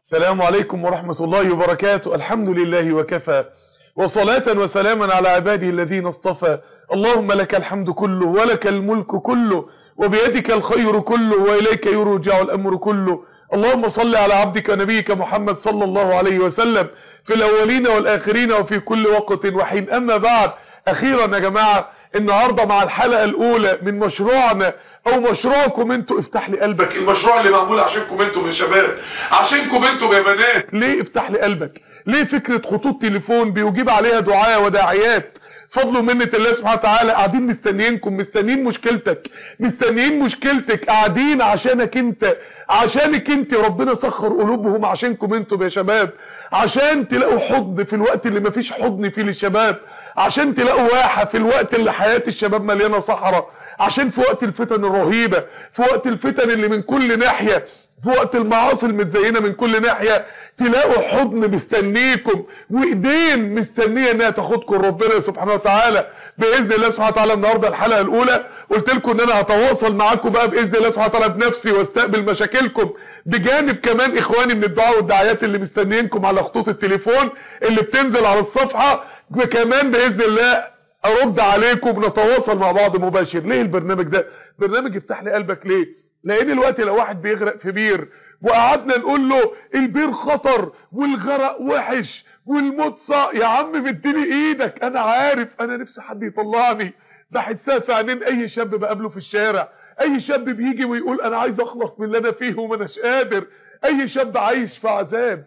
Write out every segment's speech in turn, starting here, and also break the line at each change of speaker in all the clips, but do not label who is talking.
السلام عليكم ورحمة الله وبركاته. الحمد لله وكفى، وصلاة وسلاما على عباده الذين اصطفى. اللهم لك الحمد كله ولك الملك كله وبيدك الخير كله وإليك يرجع الأمر كله. اللهم صل على عبدك ونبيك محمد صلى الله عليه وسلم في الأولين والآخرين وفي كل وقت وحين. أما بعد، أخيرا يا جماعة النهاردة مع الحلقة الأولى من مشروعنا أو مشروعكم انتوا افتح لي قلبك، المشروع اللي معمول عشانكم انتوا يا شباب، عشانكم انتوا يا بنات. ليه افتح لي قلبك؟ ليه فكرة خطوط تليفون بيجيب عليها دعاء وداعيات فضل ومنة الله سبحانه وتعالى قاعدين مستنيينكم، مستنيين مشكلتك، مستنيين مشكلتك، قاعدين عشانك انت، عشانك انت. ربنا سخر قلوبهم عشانكم انتوا يا شباب، عشان تلاقوا حضن في الوقت اللي مفيش حضن فيه للشباب، عشان تلاقوا واحة في الوقت اللي حياة الشباب مليانة صحراء، عشان في وقت الفتن الرهيبة، في وقت الفتن اللي من كل ناحية، في وقت المعاصي المتزينة من كل ناحية، تلاقوا حضن مستنيكم وايدين مستنية انها تاخدكم ربنا سبحانه وتعالى باذن الله سبحانه وتعالى. النهارده الحلقة الاولى قلت لكم ان انا هتواصل معاكم بقى باذن الله سبحانه وتعالى بنفسي واستقبل مشاكلكم، بجانب كمان اخواني من الدعاء والدعايات اللي مستنيينكم على خطوط التليفون اللي بتنزل على الصفحة، كمان باذن الله ارد عليكم، نتواصل مع بعض مباشر. ليه البرنامج ده برنامج افتح لي قلبك؟ ليه؟ لان الوقت لو واحد بيغرق في بير وقعدنا نقول له البير خطر والغرق وحش والموت صعب، يا عم مديني ايدك، انا عارف، انا نفسي حد يطلعني. بحسها في عينين اي شاب بقابله في الشارع، اي شاب بيجي ويقول انا عايز اخلص من اللي انا فيه وما اناش قادر، اي شاب عايش في عذاب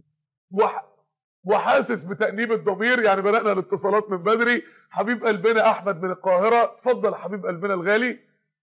وحاسس بتأنيب الضمير. يعني بدأنا الاتصالات من بدري. حبيب قلبنا احمد من القاهرة، اتفضل حبيب قلبنا الغالي.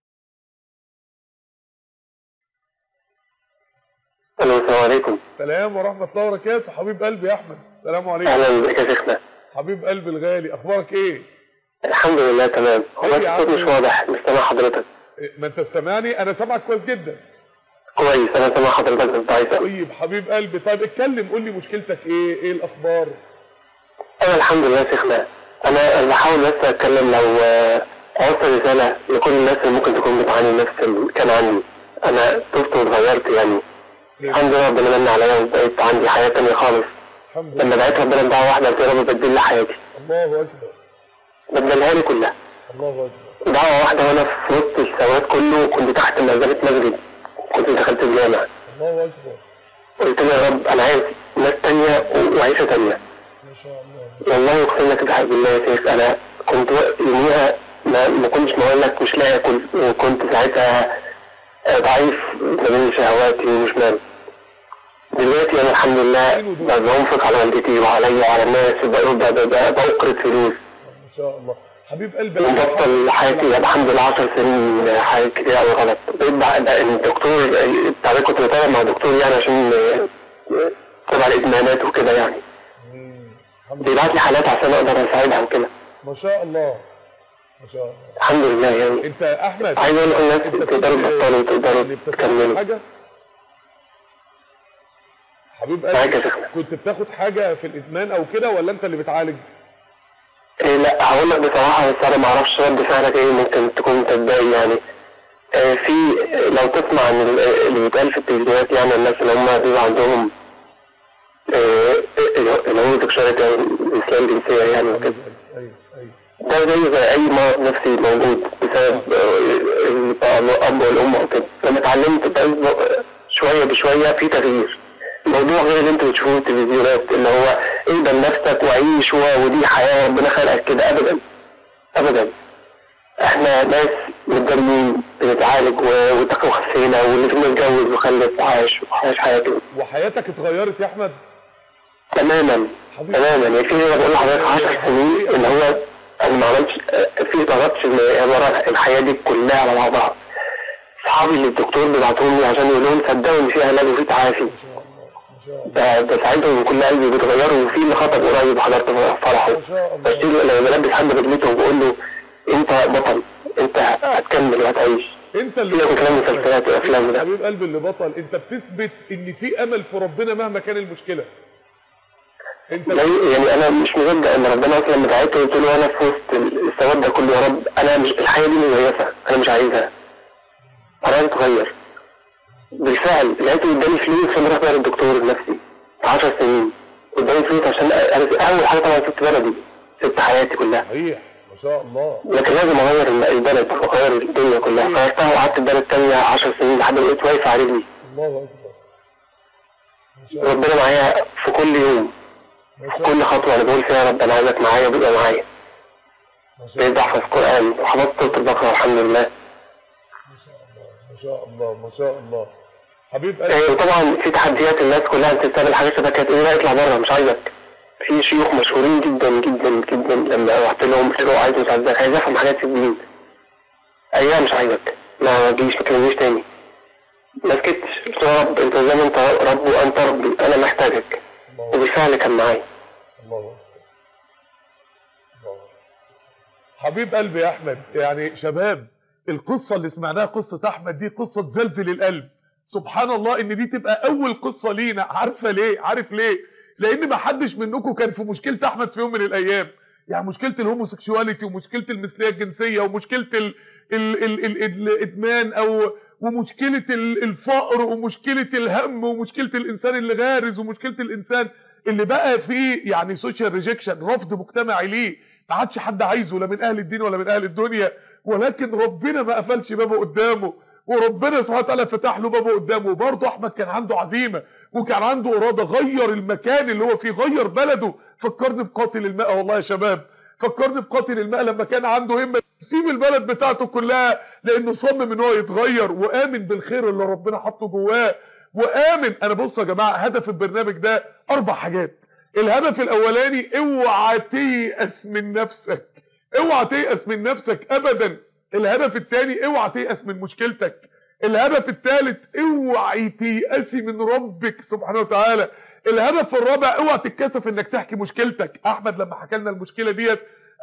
الو، السلام عليكم.
السلام ورحمة الله وبركاته. حبيب قلبي يا احمد، السلام عليكم.
اهلا بك يا شيخنا.
حبيب قلبي الغالي، اخبارك ايه؟
الحمد لله تمام. هو الصوت مش واضح، مش سامع حضرتك.
ما انت سامعني، انا سامعك كويس جدا.
كويس، انا سامع حضرتك بس ضعيف.
طيب حبيب قلبي، طيب اتكلم، قول لي مشكلتك ايه الاخبار؟
انا الحمد لله يا شيخنا. انا بحاول بس اتكلم لو اوصل رسالة لكل الناس اللي ممكن تكون بتعاني نفس اللي كان عندي. انا طفت واتغيرت يعني. الحمد لله ربنا من عليا وبقيت عندي حياة تانية خالص. لما دعيت ربنا بدعوة واحدة قلت يا رب بدل لي حياتي.
الله اكبر.
بدلها لي كلها.
الله اكبر.
دعوة واحدة وانا في وسط السواد كله، كنت تحت منزلة مسجد، كنت دخلت الجامع.
الله اكبر.
قلت له يا رب انا عايز ناس تانية وعيشة تانية.
ما شاء الله.
والله يقسم لك بحق بالله يا شيخ، انا كنت يوميها ما كنتش بقول لك مش لاقي اكل، وكنت ساعتها ضعيف ما بين شهواتي ومش مال. دلوقتي انا الحمد لله بنفق على والدتي وعليا وعلى الناس، بقرض فلوس.
ما شاء الله. حبيب قلبي،
وبطل حياتي الحمد لله 10 سنين حاجات كتير قوي غلط. بقيت بقى الدكتور بتاع، كنت بتابع مع دكتور يعني عشان تبع الادمانات وكده يعني. بيبعت لي حالات عشان اقدر اساعدها وكده.
ما شاء الله ما شاء الله.
الحمد لله يعني.
انت احمد
عايز اقول للناس تقدروا تبطلوا وتقدروا تكملوا.
حبيب قلبي، كنت بتاخد حاجة في الادمان او كده ولا انت اللي بتعالج؟
إيه لا هقول لك بصراحة، بس انا ما اعرفش رد فعلك ايه، ممكن تكون تتضايق يعني. في لو تسمع عن اللي بيتقال في التلفزيونات يعني، الناس اللي هم بيبقى عندهم اللي هو دكتورات يعني الاسلام جنسية يعني وكده. ده زي اي مرض نفسي موجود بسبب الاب والام وكده. لما اتعلمت بقى شوية بشوية في تغيير. الموضوع غير اللي انت بتشوفوه في التلفزيونات اللي هو اقبل نفسك وعيش ودي حياة ربنا خلقك كده، ابدا ابدا. احنا ناس متدربين بنتعالج وخسينا، واللي فينا اتجوز وخلف وعاش حياته.
وحياتك اتغيرت يا احمد؟
تماما تماما. يعني في بقول لحضرتك 10 سنين اللي هو انا ما عملتش في ضغطش ورا الحياة دي كلها على بعضها. اصحابي اللي الدكتور بيبعتهم لي عشان يقول لهم صدقوا ان في علاج وفي تعافي، ده ساعتهم كل قلبي بيتغيروا. وفي اللي خطب قريب حضرت فرحه، بشتري لما بلبس حد رجلته وبقول له انت بطل، انت هتكمل وهتعيش.
انت اللي
كلام مسلسلات وافلام ده.
حبيب قلبي اللي بطل، انت بتثبت ان في امل في ربنا مهما كان المشكله. انت
يعني انا مش مصدق ان ربنا اصلا لما دعيته قلت له انا في وسط السواد ده كله يا رب، انا مش الحياه دي مزيفه، انا مش عايزها، انا عايز اتغير. بالفعل لقيته قدامي فلوس وانا رايح للدكتور النفسي 10 سنين قدامي فلوس عشان اول حاجه طبعا سبت بلدي، سبت حياتي كلها.
صحيح ما شاء الله.
لكن لازم اغير البلد واغير الدنيا كلها. غيرتها وقعدت في بلد تانية 10 سنين لحد ما بقيت واقف على رجلي.
الله اكبر.
ربنا معايا في كل يوم، في كل خطوه انا بقول فيها يا رب انا عايزك معايا وبقى معايا. بقيت بحفظ قران وحفظت سوره البقره الحمد لله.
ما شاء الله ما شاء الله حبيب
قلبي. طبعا في تحديات، الناس كلها انت بتعمل حاجه شبه كده تقول اطلع بره مش عايزك. في شيوخ مشهورين جدا جدا جدا لما رحت لهم قلت له عايز مساعدتك، عايز افهم حاجات في الدين. ايوه مش عايزك، ما تجيش ما تكلمنيش تاني. ما سكتش، قلت له يا رب انت زي ما انت رب وانت ربي انا محتاجك. وبالفعل كان معايا.
الله حبيب قلبي يا احمد. يعني شباب القصة اللي سمعناها قصة احمد دي قصة تزلزل القلب. سبحان الله ان دي تبقى اول قصة لينا. عارفة ليه؟ عارف ليه؟ لان ما حدش منكم كان في مشكلة احمد في يوم من الايام. يعني مشكلة الهوموسيكشواليتي ومشكلة المثلية الجنسية ومشكلة الادمان ومشكلة الفقر ومشكلة الهم ومشكلة الانسان اللي غارز ومشكلة الانسان اللي بقى فيه يعني سوشيال ريجكشن، رفض مجتمعي ليه. ما عادش حد عايزه لا من اهل الدين ولا من اهل الدنيا، ولكن ربنا ما قفلش بابه قدامه وربنا سبحانه وتعالى فتح له بابه قدامه. برضه احمد كان عنده عزيمه وكان عنده اراده، غير المكان اللي هو فيه، غير بلده. فكرني بقاتل الماء والله يا شباب، فكرني بقاتل الماء لما كان عنده همه يسيب البلد بتاعته كلها لانه صمم ان هو يتغير وامن بالخير اللي ربنا حطه جواه وامن. انا بص يا جماعه، هدف البرنامج ده 4 حاجات. الهدف الاولاني اوعى تيأس من نفسك، اوعى تيأس من نفسك ابدا. الهدف الثاني اوعى تيأس من مشكلتك. الهدف الثالث اوعى تيأسي من ربك سبحانه وتعالى. الهدف الرابع اوعى تتكسف انك تحكي مشكلتك. احمد لما حكى لنا المشكله ديت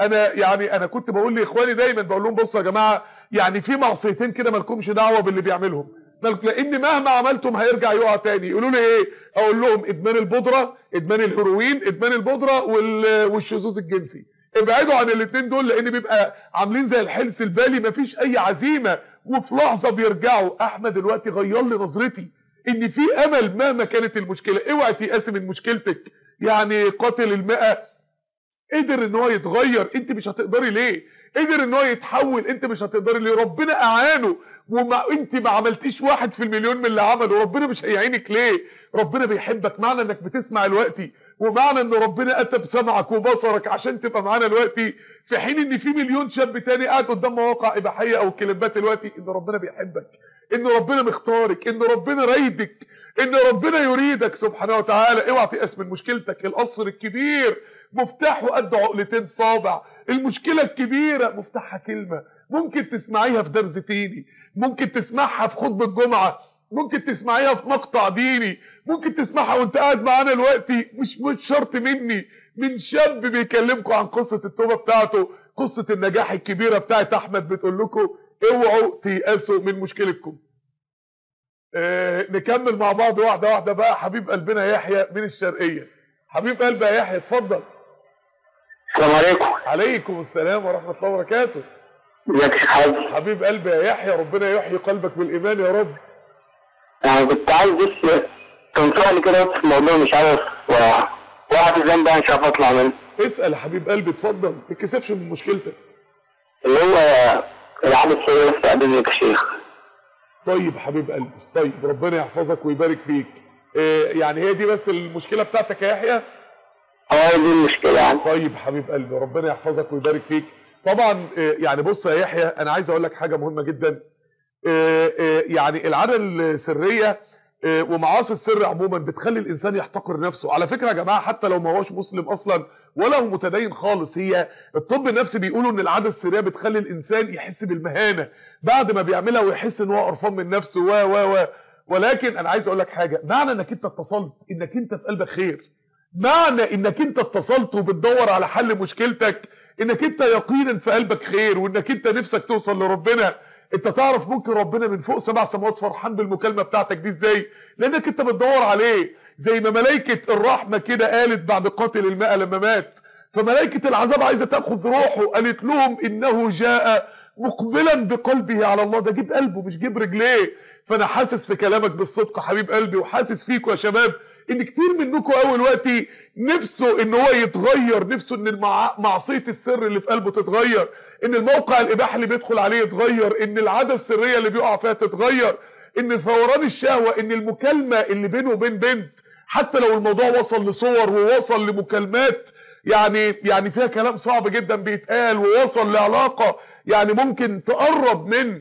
انا كنت بقول لاخواني دايما، بقول لهم بصوا يا جماعه، يعني في معصيتين كده مالكمش دعوه باللي بيعملهم، لان مهما عملتم هيرجع يقع تاني. يقولوا لي ايه؟ اقول لهم ادمان البودره، ادمان الهيروين، ادمان البودره والشذوذ الجنسي. ابعدوا عن الاثنين دول لان بيبقى عاملين زي الحلس البالي، مفيش اي عزيمه وفي لحظه بيرجعوا. احمد دلوقتي غير لي نظرتي ان في امل مهما كانت المشكله. اوعي تيأسي من مشكلتك. يعني قاتل الماء قدر ان هو يتغير، انت مش هتقدري ليه؟ قدر ان هو يتحول، انت مش هتقدري ليه؟ ربنا اعانه انت ما عملتيش 1 في المليون من اللي عمله. ربنا مش هيعينك ليه؟ ربنا بيحبك. معنى انك بتسمع دلوقتي ومعنى ان ربنا اتى بسمعك وبصرك عشان تبقى معانا دلوقتي، في حين ان في مليون شاب تاني قاعد قدام مواقع اباحيه او كليبات دلوقتي، ان ربنا بيحبك، ان ربنا مختارك، ان ربنا رايدك، ان ربنا يريدك سبحانه وتعالى. اوعى تيأس من مشكلتك. القصر الكبير مفتاحه قد عقلتين صابع. المشكله الكبيره مفتاحها كلمه ممكن تسمعيها في درس ديني، ممكن تسمعها في خطبه الجمعه، ممكن تسمعيها في مقطع ديني، ممكن تسمعها وانت قاعد معانا دلوقتي. مش شرط مني، من شاب بيكلمكم عن قصه التوبه بتاعته، قصه النجاح الكبيره بتاعت احمد، بتقول لكم اوعوا تيأسوا من مشكلتكم. نكمل مع بعض واحده واحده بقى. حبيب قلبنا يحيى من الشرقيه. حبيب قلبي يا يحيى اتفضل.
السلام عليكم.
عليكم السلام ورحمه الله وبركاته.
ازيك يا حبيبي؟
حبيب قلبي يا يحيى، ربنا يحيي قلبك بالايمان يا رب.
انا كنت عايز بس تنصحني كده في موضوع مش عارف واحد الذنب بقى مش عارف اطلع منه.
اسال يا حبيب قلبي اتفضل، ما تتكسفش من مشكلتك.
اللي هو العادة السيئة في تقديمك يا شيخ.
طيب حبيب قلبي، طيب ربنا يحفظك ويبارك فيك. يعني هي دي بس المشكله بتاعتك يا يحيى؟
دي المشكله يعني.
طيب حبيب قلبي ربنا يحفظك ويبارك فيك. طبعا يعني بص يا يحيى، انا عايز اقول لك حاجه مهمه جدا. يعني العاده السريه ومعاصي السر عموما بتخلي الانسان يحتقر نفسه. على فكره يا جماعه، حتى لو ما هوش مسلم اصلا ولا هو متدين خالص، هي الطب النفسي بيقولوا ان العاده السريه بتخلي الانسان يحس بالمهانه بعد ما بيعملها ويحس ان هو قرفان من نفسه ولكن انا عايز اقول لك حاجه. معنى انك انت اتصلت انك انت في قلبك خير، معنى انك انت اتصلت وبتدور على حل مشكلتك انك انت يقينا في قلبك خير وانك انت نفسك توصل لربنا. انت تعرف ممكن ربنا من فوق 7 سماوات فرحان بالمكالمه بتاعتك دي ازاي؟ لانك انت بتدور عليه. زي ما ملائكه الرحمه كده قالت بعد قاتل الماء لما مات، فملائكه العذاب عايزه تاخذ روحه، قالت لهم انه جاء مقبلا بقلبه على الله. ده جيب قلبه مش جيب رجليه. فانا حاسس في كلامك بالصدق حبيب قلبي، وحاسس فيكم يا شباب ان كتير منكم اول وقت نفسه ان هو يتغير، نفسه ان معصيه السر اللي في قلبه تتغير، ان الموقع الاباحي اللي بيدخل عليه يتغير، ان العاده السريه اللي بيقع فيها تتغير، ان فوران الشهوه، ان المكالمه اللي بينه وبين بنت حتى لو الموضوع وصل لصور ووصل لمكالمات يعني فيها كلام صعب جدا بيتقال، ووصل لعلاقه يعني ممكن تقرب من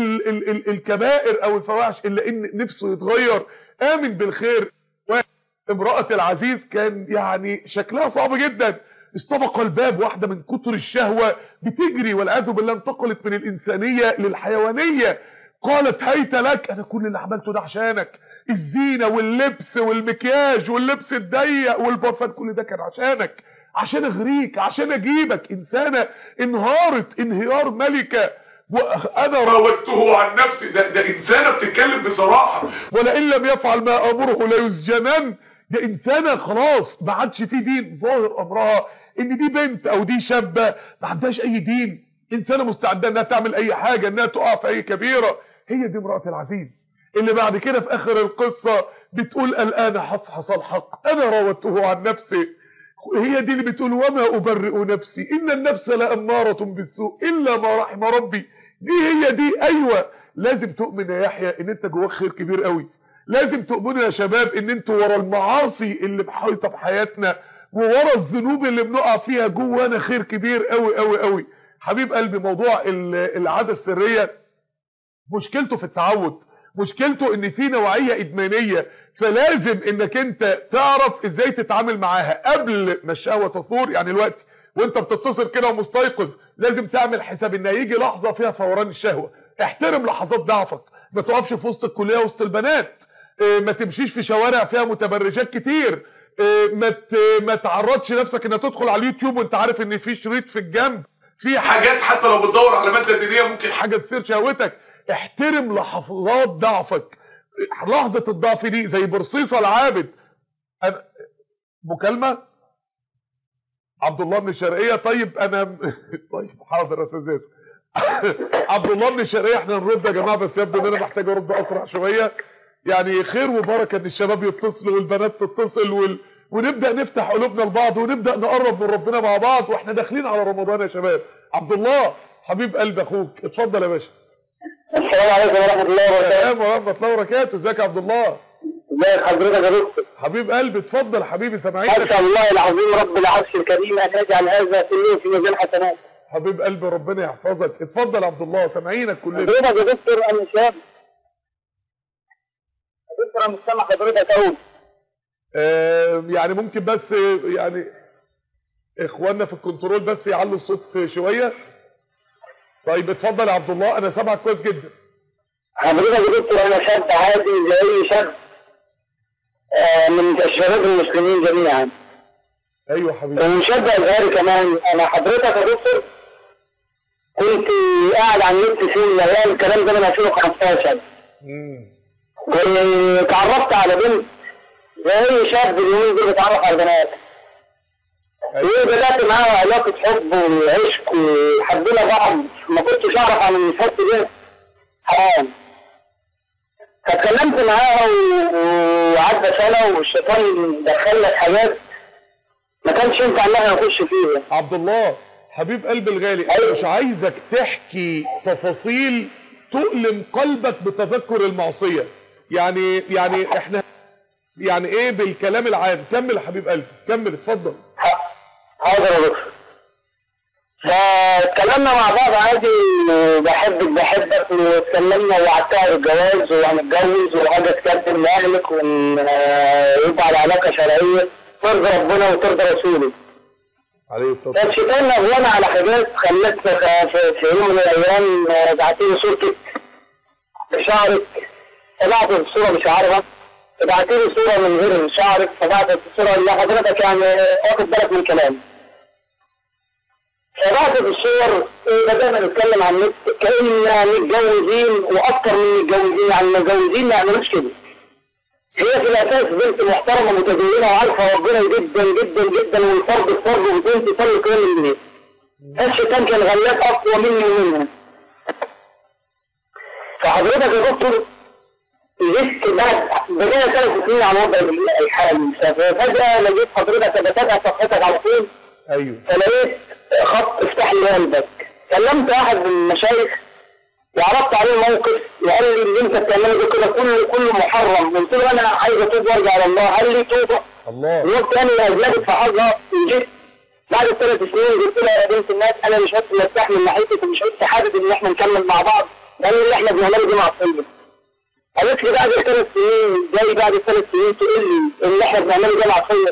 الكبائر او الفواحش، الا ان نفسه يتغير. امن بالخير. امرأة العزيز كان يعني شكلها صعب جدا، استبق الباب واحدة من كتر الشهوة بتجري والعياذ بالله انتقلت من الإنسانية للحيوانية. قالت هيت لك، أنا كل اللي عملته ده عشانك، الزينة واللبس والمكياج واللبس الضيق والبرفان كل ده كان عشانك، عشان اغريك، عشان اجيبك. إنسانة انهارت انهيار ملكة، وانا راودته عن نفسي. ده انسانه بتتكلم بصراحه، ولئن لم يفعل ما امره ليسجنن. ده انسانه خلاص ما عادش في دين، ظاهر امرها ان دي بنت او دي شابه ما عندهاش اي دين، انسانه مستعده انها تعمل اي حاجه، انها تقع في اي كبيره. هي دي امراه العزيز اللي بعد كده في اخر القصه بتقول الان حصحص الحق انا راودته عن نفسي. هي دي اللي بتقول وما ابرئ نفسي ان النفس لاماره بالسوء الا ما رحم ربي. هي دي. ايوه لازم تؤمن يا يحيى ان انت جواك خير كبير قوي. لازم تؤمنوا يا شباب ان انتوا ورا المعاصي اللي محيطه بحياتنا وورا الذنوب اللي بنقع فيها جوانا خير كبير قوي قوي قوي. حبيب قلبي موضوع العاده السريه مشكلته في التعود، مشكلته ان في نوعيه ادمانيه، فلازم انك انت تعرف ازاي تتعامل معاها قبل ما الشهوه تثور. يعني الوقت وانت بتتصل كده ومستيقظ لازم تعمل حساب ان هيجي لحظه فيها فوران الشهوه. احترم لحظات ضعفك، ما تقفش في وسط الكليه وسط البنات، ما تمشيش في شوارع فيها متبرجات كتير، ما تعرضش نفسك ان تدخل على اليوتيوب وانت عارف ان في شريط في الجنب في حاجات حتى لو بتدور على ماده دينيه ممكن حاجه تثير شهوتك. احترم لحظات ضعفك. لحظه الضعف دي زي برصيصه العابد. مكالمه عبد الله من الشرقيه. طيب انا طيب حاضر يا استاذ عبد الله من الشرقيه. احنا نرد يا جماعه بس يبدو ان انا محتاج ارد اسرع شويه. يعني خير وبركه ان الشباب يتصلوا والبنات تتصل ونبدا نفتح قلوبنا لبعض ونبدا نقرب من ربنا مع بعض واحنا داخلين على رمضان يا شباب. عبد الله حبيب قلب اخوك اتفضل يا باشا.
السلام عليكم ورحمه الله وبركاته.
السلام ورحمه الله وبركاته. ازيك يا عبد الله؟
ازي حضرتك يا دكتور؟
حبيب قلبي اتفضل حبيبي سامعينك.
اسال الله العظيم رب العرش الكريم ان يجعل هذا كله في ميزان حسنات.
حبيب قلبي ربنا يحفظك. اتفضل يا عبد الله سامعينك كلنا.
حضرتك يا دكتور انا شاب دكتور انا مش سامع حضرتك اقول.
يعني ممكن بس يعني اخواننا في الكنترول بس يعلوا الصوت شويه. طيب اتفضل يا عبد الله انا سامعك كويس جدا.
حضرتك يا دكتور انا شاب عادي زي اي شاب من الشباب المسلمين جميعا.
ايوه حبيبي.
وشاب ازهري كمان. انا حضرتك يا دكتور كنت قاعد على النت في الايام الكلام ده من 2015. وتعرفت على بنت زي اي شاب اليومين دول بيتعرف على البنات. وبدات معاها علاقه حب وعشق وحبينا بعض ما كنتش اعرف عن الحب ده حرام. فاتكلمت معاها وعدى سنه والشيطان دخل لك حاجات ما كانش ينفع ان احنا نخش فيها.
عبد الله حبيب قلبي الغالي انا مش عايزك تحكي تفاصيل تؤلم قلبك بتذكر المعصيه. يعني احنا يعني ايه بالكلام العام. كمل يا حبيب قلبي كمل اتفضل.
حاضر يا دكتور. فاتكلمنا مع بعض عادي بحبك واتكلمنا وعدتها بالجواز وهنتجوز وحاجه تقدم لاهلك ويبقى على علاقه شرعيه ترضي ربنا وترضي رسوله
عليه الصلاه والسلام.
فالشيطان نغوانا على حاجات خلتنا في يوم من الايام بعتيلي صورتك بشعرك فبعت الصوره بشعرها بعتيلي صوره من غير شعرك فبعت الصوره اللي حضرتك يعني واخد بالك من كلامي. فبعت الصور بدأنا نتكلم عن النت كأننا متجوزين واكتر من متجوزين. يعني المتجوزين ما يعملوش كده. هي في الاساس بنت محترمه متدينه وعارفه ربنا جدا جدا جدا والفرد الفرد وبنت تصلي كل الليل. الشيطان كان غلاب اقوى مني ومنها فحضرتك يا دكتور جيت بعد بقينا 3 سنين على وضع الحالي، ففجأة لقيت حضرتك بتابع صفحتك على طول.
ايوه.
فلقيت خط افتح لي قلبك. كلمت احد من المشايخ وعرضت عليه الموقف، وقال لي اللي انت بتعمله ده كده كله محرم. قلت له انا عايز اتوب وارجع على الله. قال لي توبه.
الله.
الوقت انا اجلبت في حظها. جيت بعد ال3 سنين قلت لها يا بنت الناس انا مش بس مرتاح من ناحيتك ومش بس حابب ان احنا نكمل مع بعض، لان اللي احنا بنعمله دي معصيه. قالت لي بعد ال3 سنين جاي بعد ال3 سنين تقول لي اللي احنا بنعمله ده معصيه.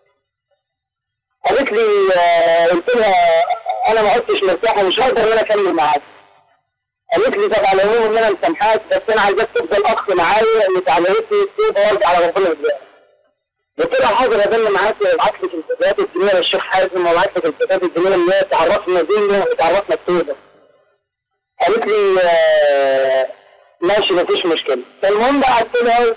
قالت لي قلت لها انا ما عدتش مرتاح ومش هقدر ان انا اكمل معاك. قالت لي طب على العموم ان انا مسامحاك، بس انا عايزاك تفضل اخ معايا اللي اتعلمتني التوبه وارجع على ربنا ازاي. قلت لها حاضر اضل معاك وابعت لك الكتابات الجميله للشيخ حازم وابعت لك الكتابات الجميله اللي هي تعرفنا ديننا وتعرفنا التوبه. قالت لي ماشي مفيش مشكله. فالمهم بعت لها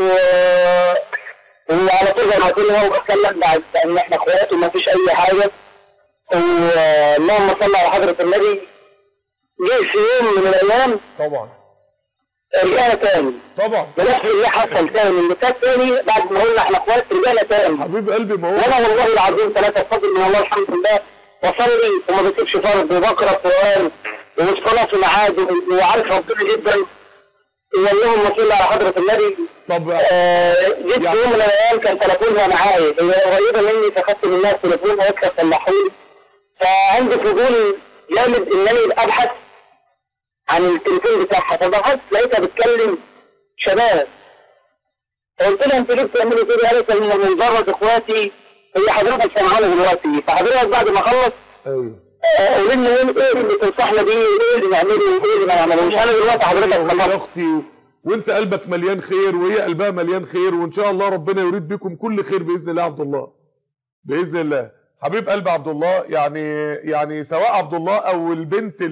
وعلى طول بعت لها وبتكلم بعد ان احنا اخوات ومفيش اي حاجه. اللهم صل على حضره النبي. جه في يوم من الايام
طبعا
رجعنا تاني
طبعا
بنفس اللي حصل تاني اللي كان تاني بعد ما قلنا احنا اخوات رجعنا تاني.
حبيب قلبي ما هو
وانا والله العظيم 3 بفضل من الله الحمد لله بصلي وما بسيبش فرض وبقرا قران ومصطلح في ميعاد وعارف ربنا جدا. اللهم صل على حضره النبي.
طب
جيت في يوم من الايام كان تليفونها معايا، هي قريبه مني فاخدت منها التليفون وقتها صلحوني. فعندي فضول جامد انني ابحث عن التليفون بتاعها، فبحثت لقيتها بتكلم شباب. فقلت لها انتوا ليه بتعملوا كده؟ قالت ان مجرد اخواتي. هي حضرتك سامعانا دلوقتي، فحضرتك بعد ما اخلص قولي لنا ايه اللي تنصحنا بيه، ايه اللي نعمله وايه اللي ما نعملوش. انا دلوقتي حضرتك
يا اختي وانت قلبك مليان خير وهي قلبها مليان خير، وان شاء الله ربنا يريد بكم كل خير باذن الله. عبد الله باذن الله حبيب قلب عبد الله، يعني سواء عبد الله او البنت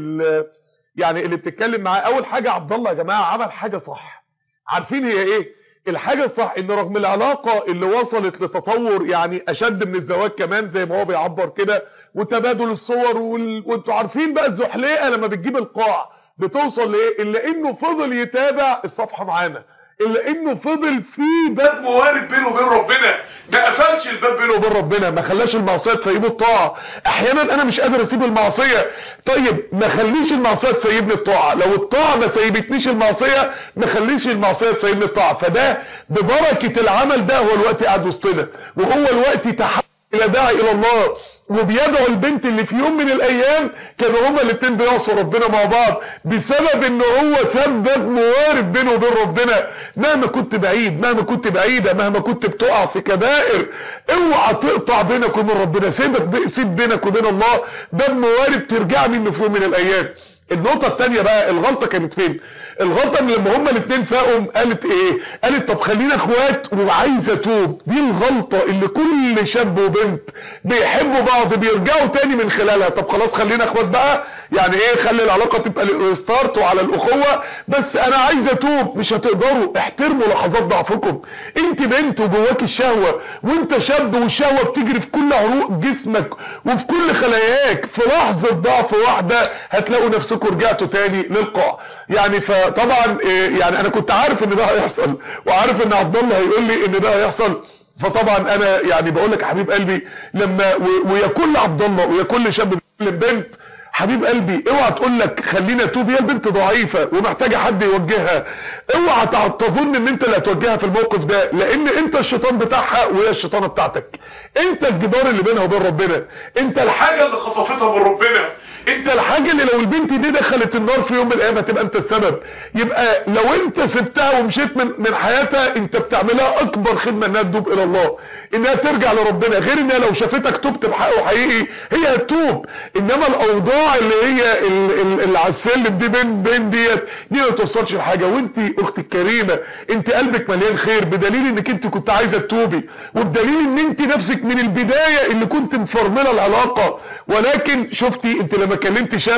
اللي بتتكلم معاه. اول حاجه عبد الله يا جماعه عمل حاجه صح. عارفين هي ايه الحاجه الصح؟ ان رغم العلاقه اللي وصلت لتطور يعني اشد من الزواج كمان زي ما هو بيعبر كده، وتبادل الصور وانتوا عارفين بقى الزحليقه لما بتجيب القاع بتوصل لايه، الا انه فضل يتابع الصفحه معانا، الا انه فضل في باب موارد بينه وبين ربنا، ما قفلش الباب بينه وبين ربنا، ما خلاش المعصيه تسيبه الطاعه. احيانا انا مش قادر اسيب المعصيه، طيب ما خليش المعصيه تسيبني الطاعه، لو الطاعه ما سيبتنيش المعصيه ما خليش المعصيه تسيبني الطاعه. فده ببركه العمل ده هو الوقت قاعد وسطنا، وهو الوقت تحول الى داعي الى الله، وبيدعو البنت اللي في يوم من الايام كانوا هما الاثنين بيعصوا ربنا مع بعض بسبب ان هو سبب موارد بينه وبين ربنا. مهما كنت بعيد، مهما كنت بعيده، مهما كنت بتقع في كبائر، اوعى تقطع بينك وبين ربنا، سيب بينك وبين الله باب موارد ترجع منه في يوم من الايام. النقطة الثانية بقى الغلطة كانت فين؟ الغلطة ان لما هما الاثنين فاقوا قالت ايه؟ قالت طب خلينا اخوات وعايزة توب. دي الغلطة اللي كل شاب وبنت بيحبوا بعض بيرجعوا تاني من خلالها. طب خلاص خلينا اخوات بقى، يعني ايه خلي العلاقة تبقى ريستارت وعلى الاخوة، بس انا عايزة توب. مش هتقدروا. احترموا لحظات ضعفكم. انت بنت وجواك الشهوة، وانت شاب والشهوة بتجري في كل عروق جسمك وفي كل خلاياك، في لحظة ضعف واحدة هتلاقوا نفسكم رجعتوا تاني للقاع. يعني فطبعا يعني انا كنت عارف ان ده هيحصل، وعارف ان عبد الله هيقول لي ان ده هيحصل. فطبعا انا يعني بقول لك يا حبيب قلبي لما ويا كل عبد الله ويا كل شاب بيكلم بنت، حبيب قلبي اوعى تقول لك خلينا توب، هي البنت ضعيفه ومحتاجه حد يوجهها. اوعى تظن ان انت اللي هتوجهها في الموقف ده، لان انت الشيطان بتاعها وهي الشيطانه بتاعتك. انت الجدار اللي بينها وبين ربنا، انت الحاجه اللي خطفتها من ربنا، انت الحاجه اللي لو البنت دي دخلت النار في يوم من الايام هتبقى انت السبب. يبقى لو انت سبتها ومشيت من حياتها انت بتعملها اكبر خدمه انها تتوب الى الله، انها ترجع لربنا، غير انها لو شافتك تبت بحقه حقيقي هي هتتوب. انما الاوضاع اللي هي اللي على السلم دي بين دي ما توصلش لحاجه. وانت اختي الكريمه انت قلبك مليان خير، بدليل انك انت كنت عايزه تتوبي، وبدليل ان انت نفسك من البدايه اللي كنت مفرمله العلاقه. ولكن شفتي انت لما كلمت شاب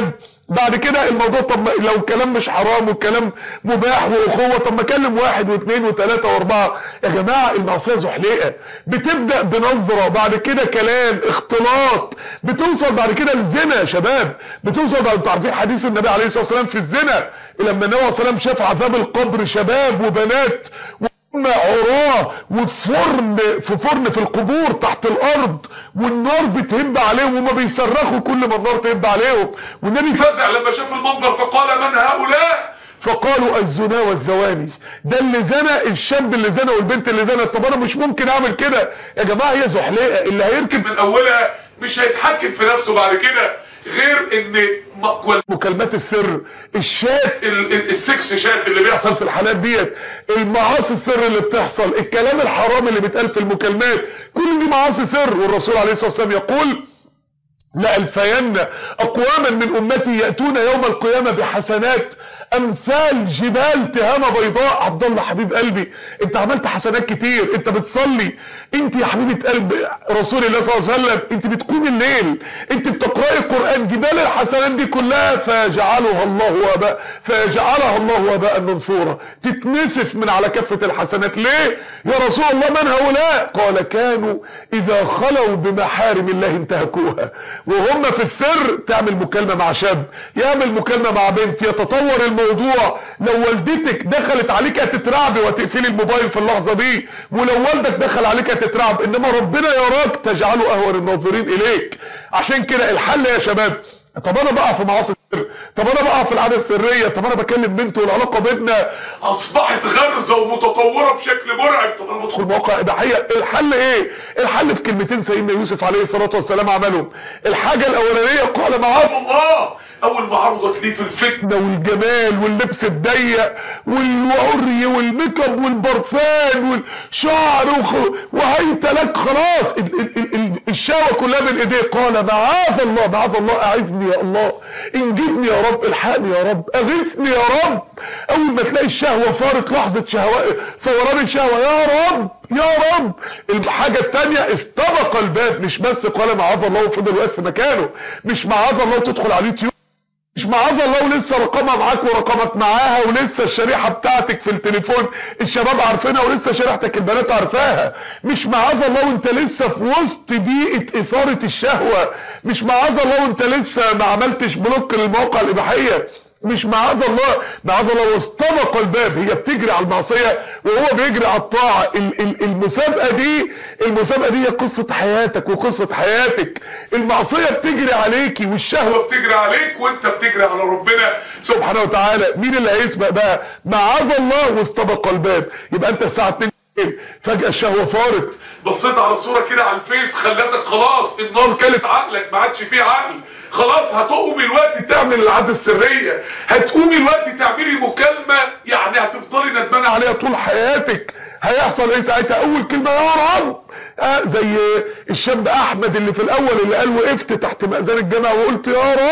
بعد كده الموضوع طب لو الكلام مش حرام والكلام مباح واخوه، طب ما اكلم واحد واثنين وثلاثه واربعه. يا جماعه المعصيه زحليقه، بتبدا بنظره، بعد كده كلام، اختلاط، بتوصل بعد كده للزنا. يا شباب بتوصل بعد، انتوا عارفين حديث النبي عليه الصلاه والسلام في الزنا لما النبي عليه الصلاه والسلام شاف عذاب القبر، شباب وبنات عراه في فرن في القبور تحت الارض، والنار بتهب عليهم وما بيصرخوا كل ما النار تهب عليهم، والنبي فزع لما شاف المنظر فقال من هؤلاء؟ فقالوا الزنا والزواني. ده اللي زنى، الشاب اللي زنى والبنت اللي زنى. طب انا مش ممكن اعمل كده يا جماعه، هي زحليقه، اللي هيركب من اولها مش هيتحكم في نفسه بعد كده، غير ان مكالمات السر، الشات، السكس شات اللي بيحصل في الحالات ديت، المعاصي السر اللي بتحصل، الكلام الحرام اللي بيتقال في المكالمات، كل دي معاصي سر. والرسول عليه الصلاه والسلام يقول لألفين أقواما من أمتي يأتون يوم القيامة بحسنات أمثال جبال تهامة بيضاء. عبد الله حبيب قلبي، انت عملت حسنات كتير، انت بتصلي، انت يا حبيبة قلب رسول الله صلى الله عليه وسلم، انت بتقوم الليل، انت بتقرأي القرآن، جبال الحسنات دي كلها فيجعلها الله وباء منصورا، تتنسف من على كفة الحسنات. ليه يا رسول الله؟ من هؤلاء؟ قال كانوا إذا خلوا بمحارم الله انتهكوها. وهم في السر تعمل مكالمة مع شاب، يعمل مكالمة مع بنت، يتطور الموضوع. لو والدتك دخلت عليك هتترعبي وتقفلي الموبايل في اللحظة دي، ولو والدك دخل عليك هتترعب، انما ربنا يراك تجعله اهون الناظرين اليك. عشان كده الحل يا شباب، طب انا بقع في معاصي السر، طب انا بقع في العاده السريه، طب انا بكلم بنت والعلاقه بيننا اصبحت غرزه ومتطوره بشكل مرعب، طب انا بدخل مواقع اباحيه. الحل ايه؟ الحل في كلمتين سيدنا يوسف عليه الصلاه والسلام عملهم. الحاجه الاولانيه قال معاذ الله. اول ما عرضت ليه في الفتنه والجمال واللبس الضيق والعري والميك اب والبرفان والشعر وهيت لك خلاص الشهوه كلها بين ايديه، قال معاذ الله اعذني يا الله، انجدني يا رب، الحقني يا رب، اغثني يا رب. اول ما تلاقي الشهوه فارق لحظه فوران الشهوه، يا رب. الحاجه الثانيه استبق الباب، مش بس قال معاذ الله وفضل واقف في مكانه، مش معاذ الله تدخل على اليوتيوب، مش معاذ الله ولسه رقمها معاك ورقمك معاها، ولسه الشريحه بتاعتك في التليفون الشباب عارفينها، ولسه شريحتك البنات عارفاها، مش معاذ الله وانت لسه في وسط بيئه اثاره الشهوه، مش معاذ الله وانت لسه ما عملتش بلوك للمواقع الاباحيه، مش معاذ الله واستبق الباب. هي بتجري على المعصيه وهو بيجري على الطاعه. المسابقه دي هي قصه حياتك وقصه حياتك. المعصيه بتجري عليكي والشهوه بتجري عليك وانت بتجري على ربنا سبحانه وتعالى. مين اللي هيسبق بقى؟ معاذ الله واستبق الباب. يبقى انت الساعه 2 فجأة الشهوة فارت، بصيت على صورة كده على الفيس خلتك خلاص النار كلت عقلك، ما عادش فيه عقل، خلاص هتقومي الوقت تعمل العادة السرية، هتقومي الوقت تعملي مكالمة يعني هتفضلي ندمانة عليها طول حياتك. هيحصل ايه ساعتها؟ اول كلمة يا رب، زي الشاب احمد اللي في الاول اللي قال وقفت تحت مأذان الجامع وقلت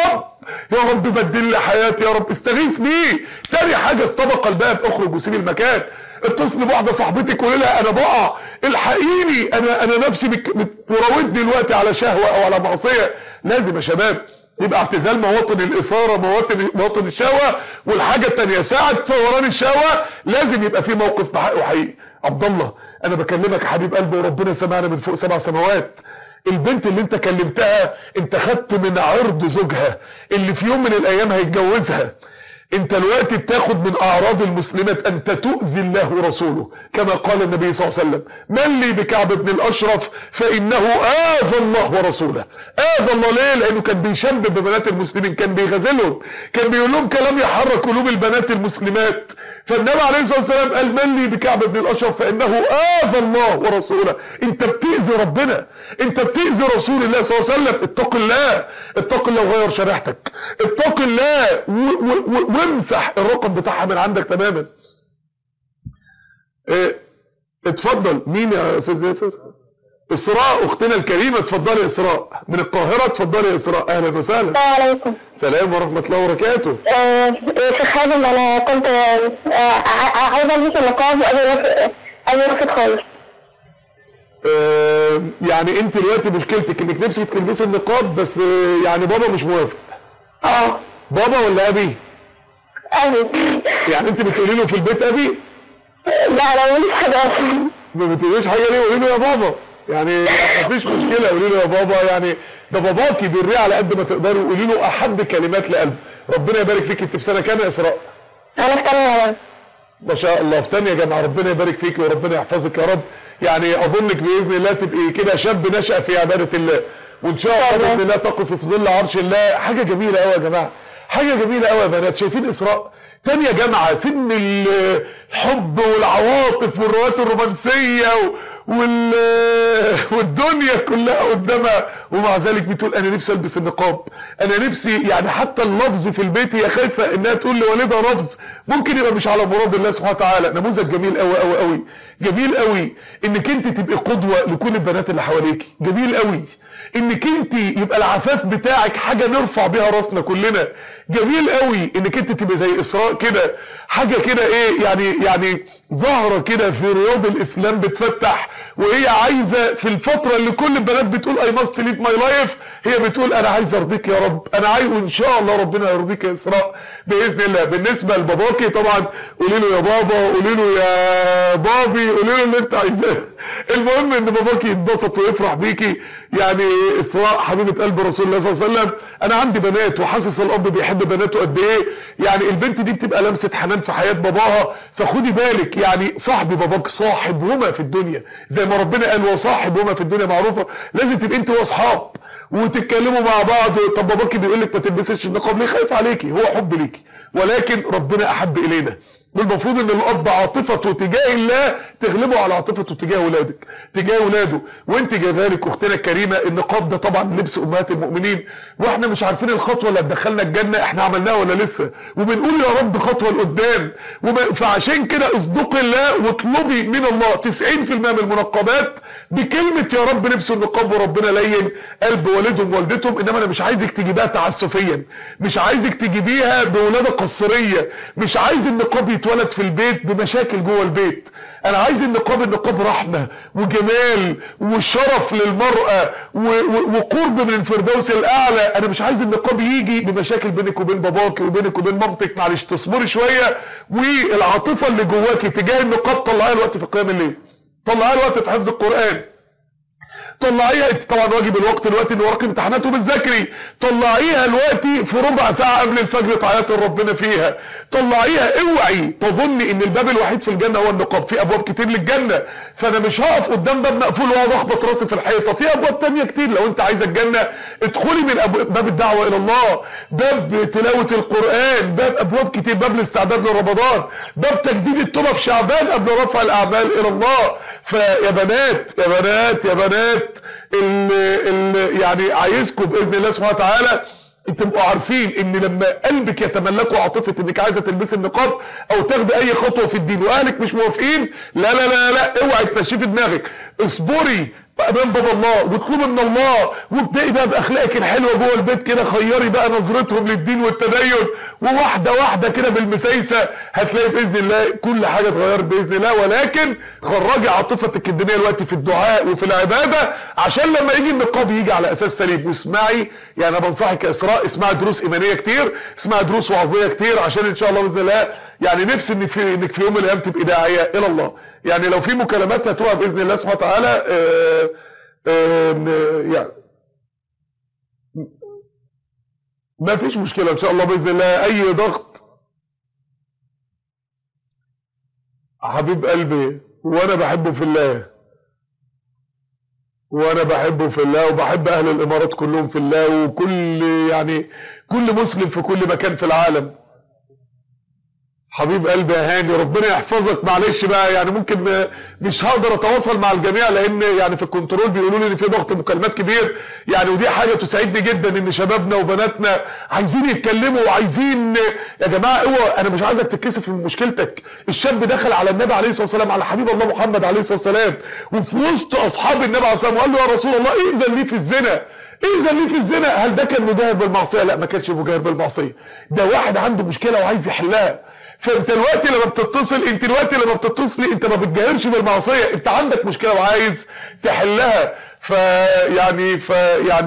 يا رب بدل لي حياتي، يا رب استغيثني. تاني حاجة استبق الباب، اخرج وسيب المكان. اتصل بواحده صاحبتك وقول لها انا بقع الحقيني، انا نفسي بتراودني دلوقتي على شهوه او على معصيه. لازم يا شباب يبقى اعتزال مواطن الاثاره، مواطن الشهوه. والحاجه الثانيه ساعه فوران الشهوه لازم يبقى في موقف بحقه حقيقي. عبد الله انا بكلمك يا حبيب قلبي وربنا سمعنا من فوق 7 سماوات. البنت اللي انت كلمتها انت خدت من عرض زوجها اللي في يوم من الايام هيتجوزها. انت الوقت بتاخد من اعراض المسلمات، انت تؤذي الله ورسوله كما قال النبي صلى الله عليه وسلم من لي بكعب بن الاشرف فانه اذى الله ورسوله. اذى الله ليه؟ لانه كان بيشبب ببنات المسلمين، كان بيغزلهم، كان بيقول لهم كلام يحرك قلوب البنات المسلمات. فالنبي عليه الصلاه والسلام قال من لي بكعب بن الاشرف فانه اذى الله ورسوله. انت بتؤذي ربنا، انت بتؤذي رسول الله صلى الله عليه وسلم. اتق الله وغير شريحتك، اتق الله وامسح الرقم بتاعها من عندك تماما. اتفضل. مين يا استاذ ياسر؟ اسراء اختنا الكريمه، اتفضلي اسراء من القاهره، اتفضلي يا اسراء، اهلا وسهلا.
السلام عليكم.
سلام ورحمه الله وبركاته.
شيخ خادم انا كنت عايزه البس النقاب وابي رافض خالص.
يعني انت دلوقتي مشكلتك انك نفسك تلبسي النقاب بس يعني بابا مش موافق. بابا ولا ابي؟
ابي.
يعني انت بتقولي له في البيت ابي؟
لا انا مش حاجه.
ما بتقوليش حاجه ليه؟ قولي له يا بابا، يعني مفيش مشكله، قولي له يا بابا، يعني ده باباكي بيريه على قد ما تقدري، وقولي له احب كلمات لقلبه. ربنا يبارك فيك. انت في سنه كام يا اسراء؟
انا في ثانيه.
ما شاء الله في ثانيه جامعه. ربنا يبارك فيك وربنا يحفظك يا رب. يعني اظنك باذن الله تبقي كده شاب نشأ في عباده الله، وان شاء الله باذن الله تقف في ظل عرش الله. حاجه جميله قوي يا جماعه، حاجه جميله قوي يا بنات. شايفين اسراء تانية جامعة، سن الحب والعواطف والروايات الرومانسية والدنيا كلها قدامها، ومع ذلك بتقول انا نفسي البس النقاب، انا نفسي. يعني حتى اللفظ في البيت هي خايفة انها تقول لوالدها لفظ ممكن يبقى مش على مراد الله سبحانه وتعالى. نموذج جميل قوي قوي قوي، جميل قوي انك انت تبقي قدوة لكل البنات اللي حواليك. جميل قوي انك انت يبقى العفاف بتاعك حاجة نرفع بيها راسنا كلنا. جميل قوي انك انت تبقى زي اسراء كده، حاجة كده ايه يعني ظاهرة كده في رياض الاسلام بتفتح، وهي عايزة في الفترة اللي كل البنات بتقول I must live my life، هي بتقول انا عايز ارضيك يا رب، انا عايز، وان شاء الله ربنا يرضيك يا اسراء باذن الله. بالنسبة لباباكي طبعا قولي له يا بابا، قولي له يا بابي، قولي له اللي انت عايزاه. المهم ان باباكي يتبسط ويفرح بيكي. يعني اسراء حبيبة قلب رسول الله صلى الله عليه وسلم. انا عندي بنات وحاسس الاب بيحب بناته قد ايه. يعني البنت دي بتبقى لمسة حنان في حياة باباها، فخدي بالك. يعني صاحب باباك صاحبهما في الدنيا، زي ما ربنا قال وصاحبهما في الدنيا معروفة. لازم تبقى انت واصحاب وتتكلموا مع بعض. طب باباكي بيقول لك ما تلبسش النقاب ليه؟ خايف عليكي، هو حب ليكي، ولكن ربنا احب الينا. والمفروض ان الاب عاطفته تجاه الله تغلبه على عاطفته تجاه ولادك، تجاه ولاده. وانت كذلك اختنا الكريمه. النقاب ده طبعا لبس امهات المؤمنين، واحنا مش عارفين الخطوه اللي هتدخلنا الجنه احنا عملناها ولا لسه، وبنقول يا رب خطوه لقدام. فعشان كده اصدقي الله واطلبي من الله 90% من المنقبات بكلمه يا رب لبسوا النقاب وربنا لين قلب والدهم ووالدتهم. انما انا مش عايزك تجيبها تعسفيا، مش عايزك تجيبيها بولاده قصريه، مش عايز النقاب يتولد في البيت بمشاكل جوه البيت. انا عايز النقاب رحمة وجمال وشرف للمرأة وقرب من الفردوس الاعلى. انا مش عايز النقاب يجي بمشاكل بينك وبين باباك وبينك وبين مامتك. معلش تصبري شوية، والعاطفة اللي جواكي تجاه النقاب طلعيها الوقت في قيام الليل، طلعيها الوقت في حفظ القرآن، طلعيها. انت طبعا واجب الوقت دلوقتي ان وراك امتحانات وبتذاكري، طلعيها دلوقتي في ربع ساعه قبل الفجر تعيطي لربنا فيها. طلعيها. اوعي تظني ان الباب الوحيد في الجنه هو النقاب، في ابواب كتير للجنه، فانا مش هقف قدام باب مقفول واقعد اخبط راسي في الحيطه. في ابواب تانية كتير. لو انت عايزه الجنه ادخلي من باب الدعوه الى الله، باب تلاوه القران، باب ابواب كتير، باب الاستعداد لرمضان، باب تجديد التوبه في شعبان قبل رفع الاعمال الى الله. فيا بنات يا بنات يا بنات يعني عايزكم باذن الله سبحانه وتعالى تبقوا عارفين ان لما قلبك يتملكوا عاطفه انك عايزه تلبسي النقاب او تاخدي اي خطوه في الدين واهلك مش موافقين، لا لا لا لا، اوعي تنشفي دماغك. اصبري امام باب الله واطلبي من الله، وابدأي بقى باخلاقك الحلوه جوه البيت كده. خيري بقى نظرتهم للدين والتدين، وواحده واحده كده بالمسايسه هتلاقي باذن الله كل حاجه اتغيرت باذن الله. ولكن خرجي عاطفتك الدينيه دلوقتي في الدعاء وفي العباده، عشان لما يجي النقاب يجي على اساس سليم. واسمعي، يعني انا بنصحك يا اسراء، اسمعي دروس ايمانيه كتير، اسمعي دروس وعظيه كتير، عشان ان شاء الله باذن الله يعني نفسي انك في يوم من الايام تبقي داعيه الى الله. يعني لو في مكالمات هتوقع باذن الله سبحانه وتعالى يعني ما فيش مشكله ان شاء الله باذن الله. اي ضغط حبيب قلبي، وانا بحبه في الله، وانا بحبه في الله، وبحب اهل الامارات كلهم في الله، وكل يعني كل مسلم في كل مكان في العالم. حبيب قلبي يا هاني ربنا يحفظك. معلش بقى يعني ممكن مش هقدر اتواصل مع الجميع، لان يعني في الكنترول بيقولوا لي ان في ضغط مكالمات كبير يعني، ودي حاجه تسعدني جدا ان شبابنا وبناتنا عايزين يتكلموا وعايزين. يا جماعه اوعى، انا مش عايزك تتكسف من مشكلتك. الشاب دخل على النبي عليه الصلاه والسلام، على حبيب الله محمد عليه الصلاه والسلام، وفي وسط اصحاب النبي عليه الصلاه والسلام، وقال له يا رسول الله اذن لي في الزنا، اذن لي في الزنا. هل ده كان مجاهر بالمعصيه؟ لا، ما كانش مجاهر بالمعصيه، ده واحد عنده مشكله وعايز يحلها. فانت دلوقتي لما بتتصل انت ما بتجاهرش بالمعصيه، انت عندك مشكله وعايز تحلها. فيعني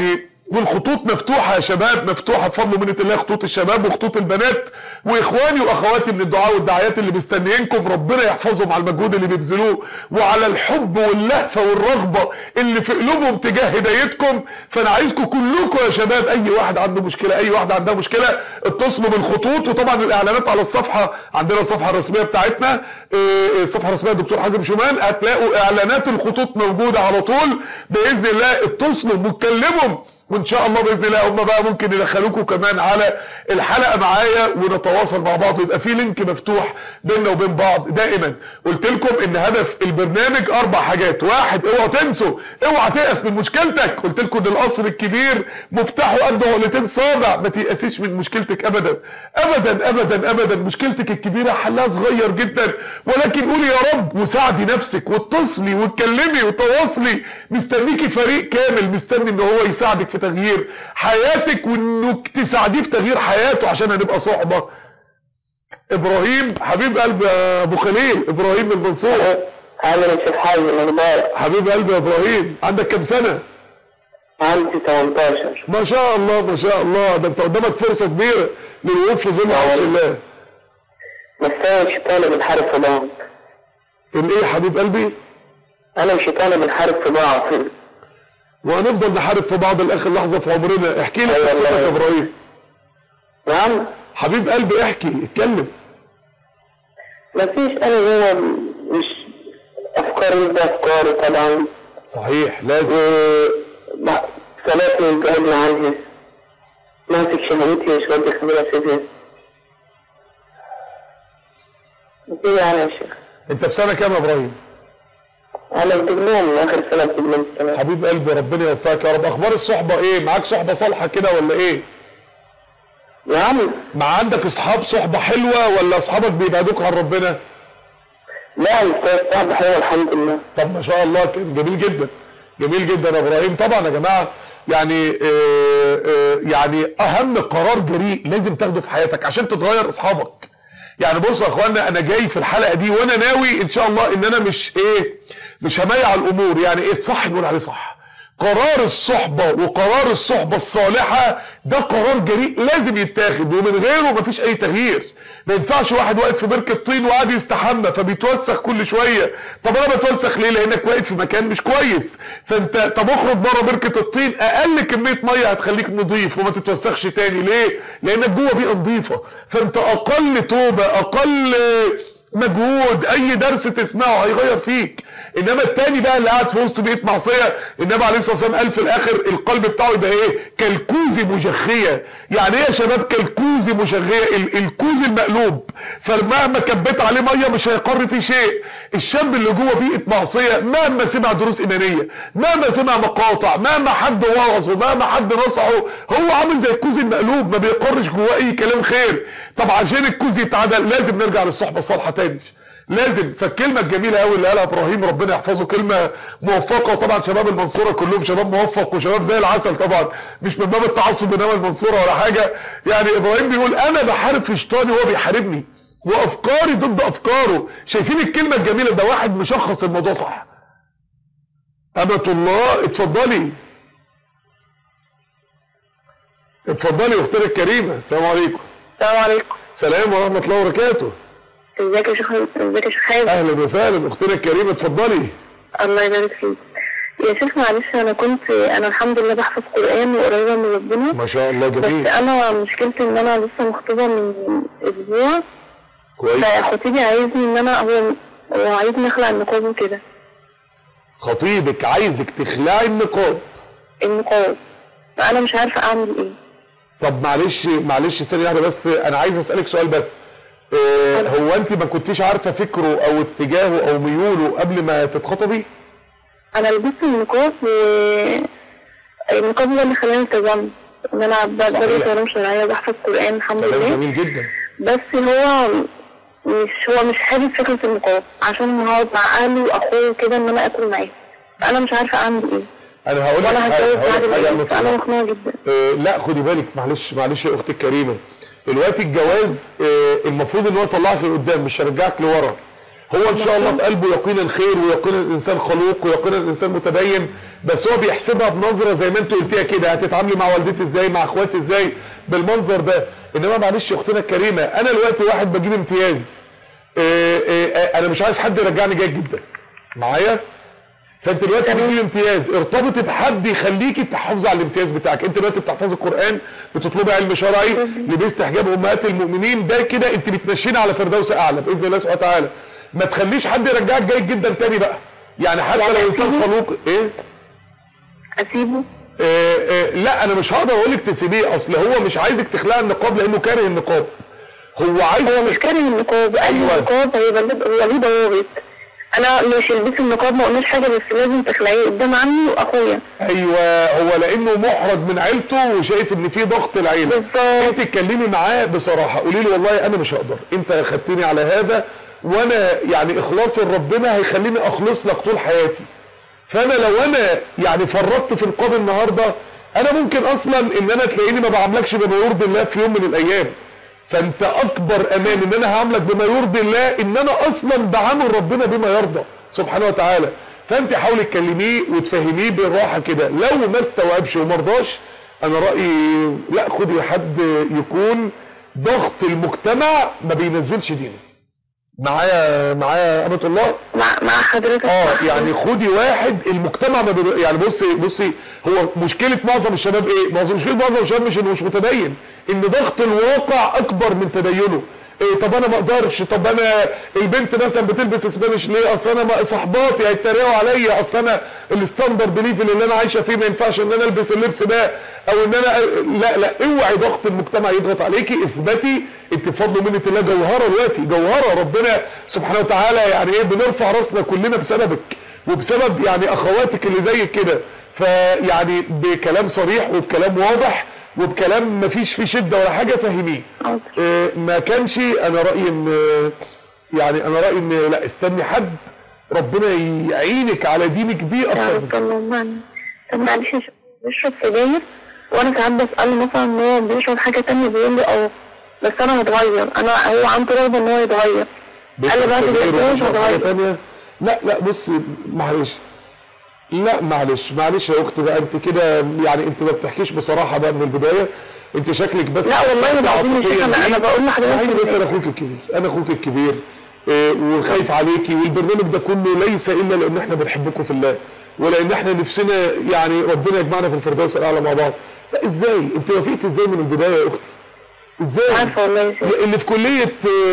والخطوط مفتوحة يا شباب، مفتوحة بفضل ومنة الله، خطوط الشباب وخطوط البنات، واخواني واخواتي من الدعاء والدعايات اللي مستنيينكم، ربنا يحفظهم على المجهود اللي بيبذلوه وعلى الحب واللهفة والرغبة اللي في قلوبهم تجاه هدايتكم. فانا عايزكم كلكم يا شباب، اي واحد عنده مشكلة، اي واحد عندها مشكلة، اتصلوا بالخطوط. وطبعا الاعلانات على الصفحة، عندنا الصفحة الرسمية بتاعتنا، الصفحة الرسمية الدكتور حازم شومان، هتلاقوا اعلانات الخطوط موجودة على طول باذن الله. اتصلوا واتكلموا، وان شاء الله باذن الله هم بقى ممكن يدخلوكم كمان على الحلقه معايا ونتواصل مع بعض، ويبقى في لينك مفتوح بيننا وبين بعض دائما. قلت لكم ان هدف البرنامج 4 حاجات. 1، اوعوا تنسوا، اوعى تيأس من مشكلتك. قلت لكم ان القصر الكبير مفتاحه قد عقلتين صابع، ما تيأسيش من مشكلتك ابدا ابدا ابدا ابدا. مشكلتك الكبيره حلها صغير جدا، ولكن قولي يا رب وساعدي نفسك واتصلي واتكلمي وتواصلي. مستنيكي فريق كامل مستني ان هو يساعدك في تغيير حياتك، وانك تساعديه في تغيير حياته عشان هنبقى صحبة. ابراهيم حبيب قلب ابو خليل، ابراهيم من المنصورة.
عامل الشيخ حازم،
حبيب قلبي يا ابراهيم، عندك كم سنة؟
عندي 18.
ما شاء الله ما شاء الله، ده انت قدامك فرصة كبيرة للوقوف في ظل عرش الله.
بس انا مش طالب بنحارب في بعض.
الايه حبيب قلبي؟
انا مش طالب بنحارب في بعض،
وهنفضل نحارب في بعض لاخر لحظة في عمرنا. احكي لي قصتك يا ابراهيم.
نعم
حبيب قلبي احكي، اتكلم.
مفيش، انا هو مش افكاري ده افكاري طبعا.
صحيح لازم.
صلاتي بعدنا عنها، ماسك شهوتي مش راضي اخليها اسيبها. كده يعني يا شيخ.
انت في سنة كام يا ابراهيم؟
انا في دبلوم، اخر سنة في دبلوم السنة.
حبيب قلبي ربنا يوفقك يا رب. اخبار الصحبة ايه؟ معاك صحبة صالحة كده ولا ايه؟
نعم.
ما عندك اصحاب صحبة حلوة ولا اصحابك بيبعدوك عن ربنا؟
لا الصحبة حلوة الحمد لله.
طب ما شاء الله، جميل جدا جميل جدا يا ابراهيم. طبعا يا جماعة يعني يعني اهم قرار جريء لازم تاخده في حياتك عشان تتغير اصحابك. يعني بصوا يا اخوانا، انا جاي في الحلقة دي وانا ناوي ان شاء الله ان انا مش هميع الامور. يعني ايه الصح نقول عليه صح. قرار الصحبة وقرار الصحبة الصالحة ده قرار جريء لازم يتاخد، ومن غيره مفيش اي تغيير. ما ينفعش واحد واقف في بركة طين وقاعد يستحمى فبيتوسخ كل شوية. طب انا بتوسخ ليه؟ لانك واقف في مكان مش كويس. فانت طب اخرج بره بركة الطين، اقل كمية مية هتخليك نظيف وما تتوسخش تاني. ليه؟ لانك جوه بيئة نظيفة. فانت اقل توبة، اقل مجهود، اي درس تسمعه هيغير فيك. انما التاني بقى اللي قاعد في وسط بيئة معصية، النبي عليه الصلاة والسلام قال في الاخر القلب بتاعه يبقى ايه؟ كالكوز مجخية. يعني ايه يا شباب كالكوز مجخية؟ الكوز المقلوب، فمهما كبت عليه مية مش هيقر فيه شيء. الشاب اللي جوه بيئة معصية مهما سمع دروس ايمانية، مهما سمع مقاطع، مهما حد وعظه، مهما حد نصحه، هو عامل زي الكوز المقلوب، ما بيقرش جواه اي كلام خير. طب عشان الكوز يتعدل لازم نرجع للصحبة الصالحة تاني، لازم. فالكلمة الجميلة قوي اللي قالها ابراهيم ربنا يحفظه كلمة موفقة. طبعا شباب المنصورة كلهم شباب موفق وشباب زي العسل، طبعا مش من باب التعصب انما المنصورة ولا حاجة. يعني ابراهيم بيقول انا بحارب في شيطاني وهو بيحاربني، وافكاري ضد افكاره. شايفين الكلمة الجميلة؟ ده واحد مشخص الموضوع صح. أمة الله اتفضلي اتفضلي اختنا الكريمة. السلام عليكم.
السلام عليكم.
السلام ورحمة الله وبركاته.
ازيك يا شيخ؟ ازيك يا شيخ حازم؟
اهلا وسهلا اختنا الكريمة، اتفضلي.
الله يبارك فيك يا شيخ. معلش انا الحمد لله بحفظ قرآن وقريبة من ربنا
ما شاء الله، جميل.
بس انا مشكلتي ان انا لسه مخطوبة من اسبوع.
كويس.
فخطيبي عايزني ان انا هو عايزني اخلع النقاب وكده.
خطيبك عايزك تخلعي النقاب؟
فانا مش عارفة اعمل ايه.
طب معلش ثانية واحدة بس، انا عايز اسألك سؤال بس. هو انت ما كنتيش عارفة فكره او اتجاهه او ميوله قبل ما تتخطبي؟
انا لبست النقاب النقاب هو اللي خلاني التزمت ان انا بدرس علوم شرعية وبحفظ قرآن الحمد لله.
جميل جدا.
بس هو مش حابب فكرة النقاب عشان هقعد مع اهله واخوه وكده ان انا اكل معاه. فانا مش عارفة اعمل ايه.
انا هقول لك
حاجة فانا مخنوقة جدا.
لا خدي بالك، معلش يا اختي الكريمة. دلوقتي الجواز المفروض ان هو يطلعك لقدام مش هيرجعك لورا.
هو ان شاء الله في قلبه يقين الخير ويقين الانسان خلوق ويقين الانسان متدين، بس هو بيحسبها بنظرة زي ما انت قلتيها كده، هتتعاملي مع والدتي ازاي، مع اخواتي ازاي، بالمنظر ده. انما معلش يا اختنا الكريمة، انا دلوقتي واحد بجيب امتياز، انا مش عايز حد يرجعني جيد جدا معايا. فانت دلوقتي بتجيب امتياز، ارتبطي بحد يخليكي تحافظي على الامتياز بتاعك. انت دلوقتي بتحفظي القرآن، بتطلبي علم شرعي، لبست حجاب امهات المؤمنين، ده كده انت بتمشينا على فردوس اعلى باذن الله سبحانه وتعالى. ما تخليش حد يرجعك جيد جدا تاني بقى، يعني حتى لو انسان خلوق. ايه
اسيبه؟
لا انا مش هقدر اقول لك تسيبيه، اصل هو مش عايزك تخلعي النقاب لانه كاره النقاب.
هو مش كاره النقاب، قال لي النقاب هو ليه ضوابط. انا مش البس النقاب ما قلناش حاجه، بس لازم تخلعيه قدام عمي واخويا.
ايوه، هو لانه محرج من عيلته وشايف ان في ضغط العيله.
بالظبط.
انت اتكلمي معاه بصراحه، قولي له والله انا مش هقدر، انت خدتني على هذا، وانا يعني اخلاصي لربنا هيخليني اخلص لك طول حياتي. فانا لو انا يعني فرطت في النقاب النهارده، انا ممكن اصلا ان انا تلاقيني ما بعملكش بما يرضي الله في يوم من الايام. فانت اكبر امان ان انا هعملك بما يرضي الله، ان انا اصلا بعامل ربنا بما يرضى سبحانه وتعالى. فانت حاولي تكلميه وتفهميه بالراحه كده، لو ما استوعبش وما رضاش، انا رايي لا، خدي حد يكون ضغط المجتمع ما بينزلش دينه. معايا امة الله،
مع حضرتك.
يعني خدي واحد المجتمع ما يعني بصي هو مشكلة معظم الشباب ايه؟ مشكلة معظم الشباب مش انه مش متدين، ان ضغط الواقع اكبر من تدينه. إيه، طب انا ما اقدرش، طب انا البنت مثلا بتلبس اسبانيش ليه؟ اصل انا صحباتي هيتريقوا عليا، اصل انا الستاندرد ليفل اللي انا عايشه فيه ما ينفعش ان انا البس اللبس ده، او ان انا لا اوعي ضغط المجتمع يضغط عليكي. اثبتي انت بفضل منة الله جوهره دلوقتي، جوهره ربنا سبحانه وتعالى يعني ايه، بنرفع راسنا كلنا بسببك وبسبب يعني اخواتك اللي زيك كده. فيعني بكلام صريح وبكلام واضح وبكلام ما فيش فيه شده ولا حاجه فهميه. ما كانش انا رايي ان لا، استني حد ربنا يعينك على دينك بيه اكتر.
طب معلش، بيشرب سجاير وانا ساعات بساله مثلا ان هو بيشرب حاجه تانية، بيقول لي بس انا هتغير، هو عنده رغبه ان هو يتغير. قال لي بعد الجواز هتغير.
لا بص معلش يا اختي بقى، انت كده يعني انت ما بتحكيش بصراحه بقى من البدايه، انت شكلك بس.
لا والله العظيم يا شيخ، انا بقول لحضرتك
بس انا اخوك الكبير وخايف عليكي، والبرنامج ده كله ليس الا لان احنا بنحبكم في الله، ولان احنا نفسنا يعني ربنا يجمعنا في الفردوس الاعلى مع بعض. لا ازاي انت وافقتي ازاي من البدايه يا اختي؟ ازاي
عارفه والله
اللي في كليه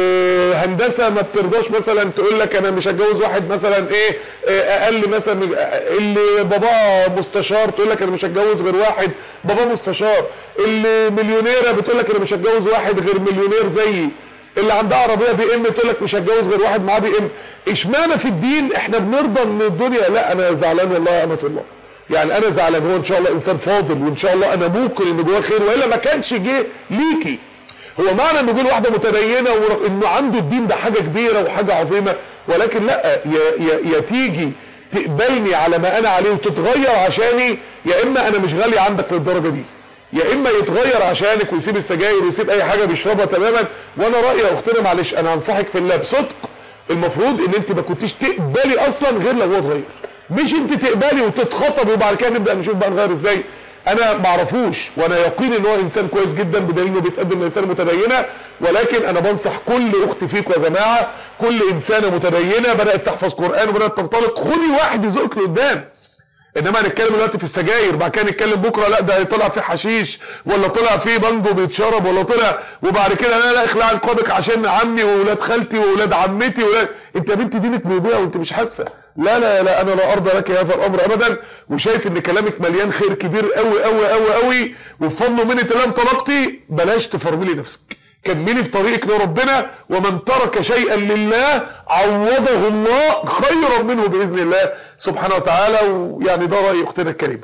هندسه ما بترضاش مثلا تقول لك انا مش هتجوز واحد مثلا اقل مثلا، اللي باباه مستشار تقول لك انا مش هتجوز غير واحد باباه مستشار، اللي مليونيره بتقول لك انا مش هتجوز واحد غير مليونير زيي، اللي عندها عربيه بي ام تقول لك مش هتجوز غير واحد معاه بي ام. اشمعنى في الدين احنا بنرضى من الدنيا؟ لا انا زعلان والله يا امة الله، يعني انا زعلان. هو ان شاء الله انسان فاضل، وان شاء الله انا موقن ان جواه خير، والا ما كانش جه ليكي. هو معنى انه يقول واحده متدينه وانه عنده الدين ده حاجه كبيره وحاجه عظيمه، ولكن لا، يا تيجي تقبلني على ما انا عليه وتتغير عشاني، يا اما انا مش غالي عندك للدرجه دي، يا اما يتغير عشانك ويسيب السجاير ويسيب اي حاجه بيشربها تماما. وانا رايي يا اختنا معلش انا هنصحك في الله بصدق، المفروض ان انت ما كنتيش تقبلي اصلا غير لو هو اتغير، مش انت تقبلي وتتخطبي وبعد كده نبدا نشوف بقى نغير ازاي. انا ما اعرفوش، وانا يقين ان هو انسان كويس جدا بدليل انه بيتقدم لانسان متدينه، ولكن انا بنصح كل اخت فيكم يا جماعه، كل انسانه متدينه بدات تحفظ قران وبدات تنطلق، خدي واحد يزقك لقدام. انما هنتكلم دلوقتي في السجاير، بعد كده نتكلم بكره لا ده طلع فيه حشيش، ولا طلع فيه بانجو بيتشرب، ولا طلع، وبعد كده لا اخلع نقابك عشان عمي واولاد خالتي واولاد عمتي انت يا بنتي دينك بيضيع وانت مش حاسه. لا انا لا ارضى لك هذا الامر ابدا، وشايف ان كلامك مليان خير كبير قوي قوي قوي قوي، وبفضل مني الله انطلقتي. بلاش تفرملي نفسك، كملي في طريقك لربنا، ومن ترك شيئا لله عوضه الله خيرا منه باذن الله سبحانه وتعالى. ويعني ده راي اختنا الكريمه.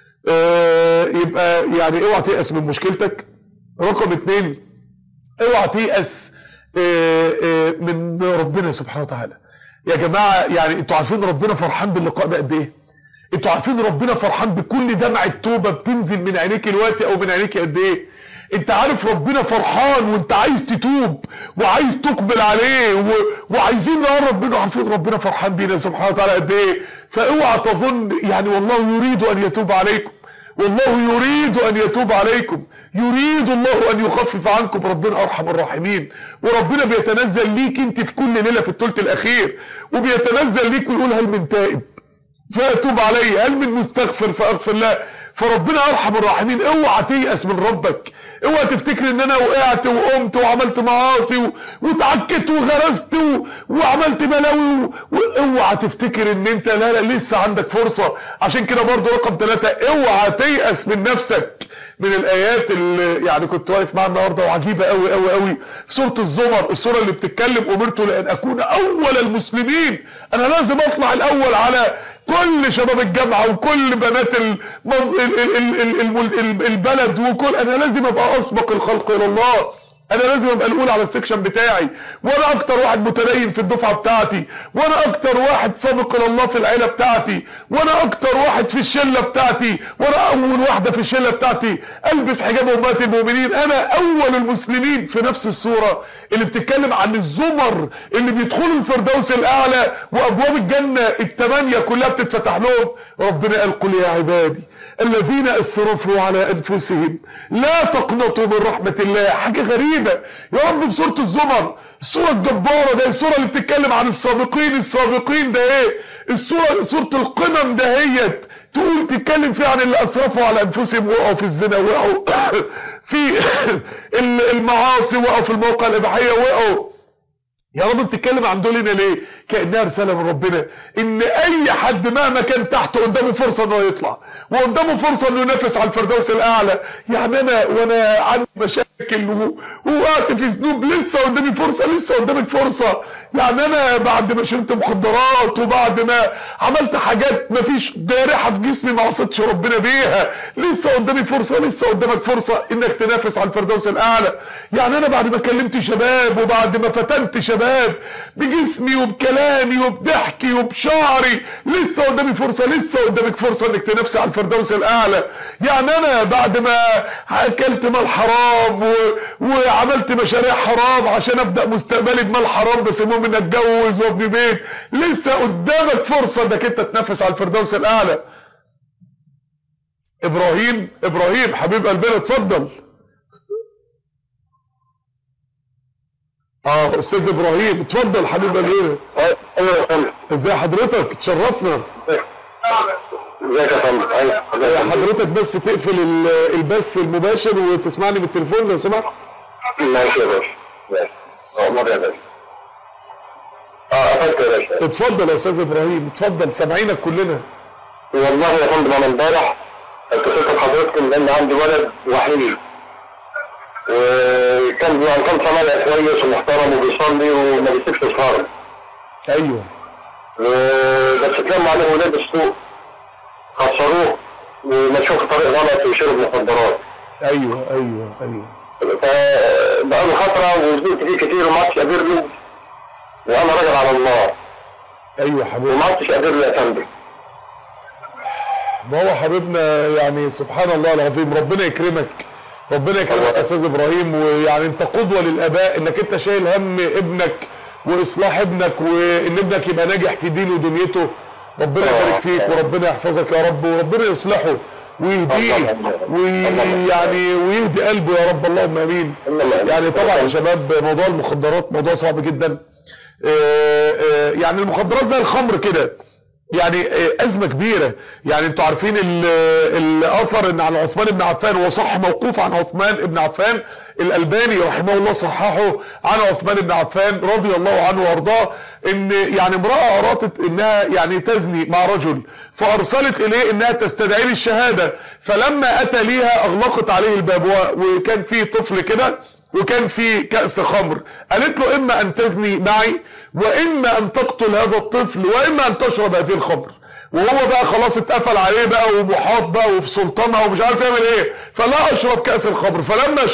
يبقى يعني اوعى تيأس من مشكلتك. رقم 2، اوعى تيأس من ربنا سبحانه وتعالى. يا جماعه يعني انتوا عارفين ربنا فرحان باللقاء ده قد ايه؟ انتوا عارفين ربنا فرحان بكل دمعه توبه بتنزل من عينيك دلوقتي او من عينيك قد ايه؟ انت عارف ربنا فرحان وانت عايز تتوب وعايز تقبل عليه وعايزين نقرب منه، عارفين ربنا فرحان بينا سبحانه وتعالى قد ايه. فاوعى تظن يعني والله يريد ان يتوب عليكم، والله يريد ان يتوب عليكم، يريد الله ان يخفف عنكم. ربنا ارحم الراحمين، وربنا بيتنزل ليك انت في كل ليلة في الثلث الاخير، وبيتنزل ليك ويقول هل من تائب فاتوب عليه، هل من مستغفر فاغفر له. فربنا ارحم الراحمين. اوعى تيأس من ربك، اوعى تفتكر ان انا وقعت وقمت وعملت معاصي وتعكت وغرست وعملت بلاوي، اوعى تفتكر ان انت لا لسه عندك فرصة. عشان كده برضو رقم 3، اوعى تيأس من نفسك. من الايات اللي يعني كنت واقف معاها النهارده وعجيبه قوي قوي قوي، سوره الزمر، السوره اللي بتتكلم امرت لان اكون اول المسلمين. انا لازم اطلع الاول على كل شباب الجامعه وكل بنات البلد وكل، انا لازم ابقى اسبق الخلق الى الله، انا لازم ابقى الاولى على السكشن بتاعي، وانا اكتر واحد متدين في الدفعه بتاعتي، وانا اكتر واحد سابق الى الله في العيله بتاعتي، وانا اكتر واحد في الشله بتاعتي، وانا اول واحده في الشله بتاعتي البس حجاب امهات المؤمنين، انا اول المسلمين. في نفس السوره اللي بتتكلم عن الزمر اللي بيدخلوا الفردوس الاعلى وابواب الجنه ال8 كلها بتتفتح لهم، ربنا قال قل يا عبادي الذين اسرفوا على انفسهم لا تقنطوا من رحمه الله. حاجه غريبه يا رب في سورة الزمر، السورة الجبارة ده، السورة اللي بتتكلم عن السابقين ده ايه، سورة القمم ده هي تقول تتكلم فيها عن اللي اسرفوا على انفسهم، وقعوا في الزنا، وقعوا في المعاصي، وقعوا في المواقع الاباحية، وقعوا. يا رب بتتكلم عن دول هنا ليه؟ كأنها رسالة من ربنا ان اي حد مهما كان تحت قدامه فرصة انه يطلع، وقدامه فرصة انه ينافس على الفردوس الاعلى. يعني انا وانا عندي مشاكل ووقعت في ذنوب، لسه قدامي فرصة، لسه قدامك فرصة. يعني انا بعد ما شربت مخدرات وبعد ما عملت حاجات ما فيش جارحة في جسمي ما عصيتش ربنا بيها، لسه قدامي فرصة، لسه قدامك فرصة انك تنافس على الفردوس الاعلى. يعني انا بعد ما كلمت شباب وبعد ما فتنت شباب بجسمي وبكلامي وبضحكي وبشعري، لسه قدامي فرصة، لسه قدامك فرصة انك تنافسي على الفردوس الاعلى. يعني انا بعد ما اكلت مال حرام وعملت مشاريع حرام عشان ابدأ مستقبلي بمال حرام، بس المهم اني اتجوز وابني بيت، لسه قدامك فرصة انك انت تنافس على الفردوس الاعلى. ابراهيم حبيب قلبنا اتفضل. استاذ ابراهيم اتفضل حبيب قلبنا. ازي حضرتك؟ تشرفنا.
ازيك يا فندم؟
حضرتك بس تقفل البث المباشر وتسمعني بالتليفون لو سمحت.
ماشي يا باشا، ماشي. امر يا باشا. قفلت يا باشا.
اتفضل يا استاذ ابراهيم، اتفضل، سامعينك كلنا.
والله يا فندم انا امبارح اتصلت بحضرتكم لان عندي ولد وحيد، وكان صنايعي كويس ومحترم وبيصلي وما بيسيبش الفرض.
ايوه.
بس اتلم عليه ولاد السوق خسروه ومشوه في طريق غلط وشرب مخدرات.
ايوه.
فبقى له فتره وزدت فيه كتير وما عادش قادر له، وانا راجل على الله.
ايوه حبيبي.
وما عادش قادر له يا فندم.
ما هو حبيبنا يعني سبحان الله العظيم، ربنا يكرمك، ربنا يكرمك يا استاذ ابراهيم. ويعني انت قدوة للاباء انك انت شايل هم ابنك واصلاح ابنك، وان ابنك يبقى ناجح في دينه ودنيته. ربنا يبارك فيك وربنا يحفظك يا رب، وربنا يصلحه ويهديه ويعني ويهدي قلبه يا رب، اللهم امين. يعني طبعا يا شباب موضوع المخدرات موضوع صعب جدا. يعني المخدرات زي الخمر كده، يعني ازمة كبيرة. يعني انتوا عارفين الاثر ان عن عثمان بن عفان، هو صح موقوف عن عثمان بن عفان، الالباني رحمه الله صححه عن عثمان بن عفان رضي الله عنه وارضاه، ان يعني امرأة ارادت انها يعني تزني مع رجل، فارسلت اليه انها تستدعي الشهادة، فلما اتى ليها اغلقت عليه الباب، وكان فيه طفل كده وكان في كأس خمر، قالت له اما ان تزني معي واما ان تقتل هذا الطفل واما ان تشرب هذه الخمر. وهو بقى خلاص اتقفل عليه بقى ومحاط بقى وفي سلطانها ومش عارف يعمل ايه، فلا اشرب كأس الخمر. فلما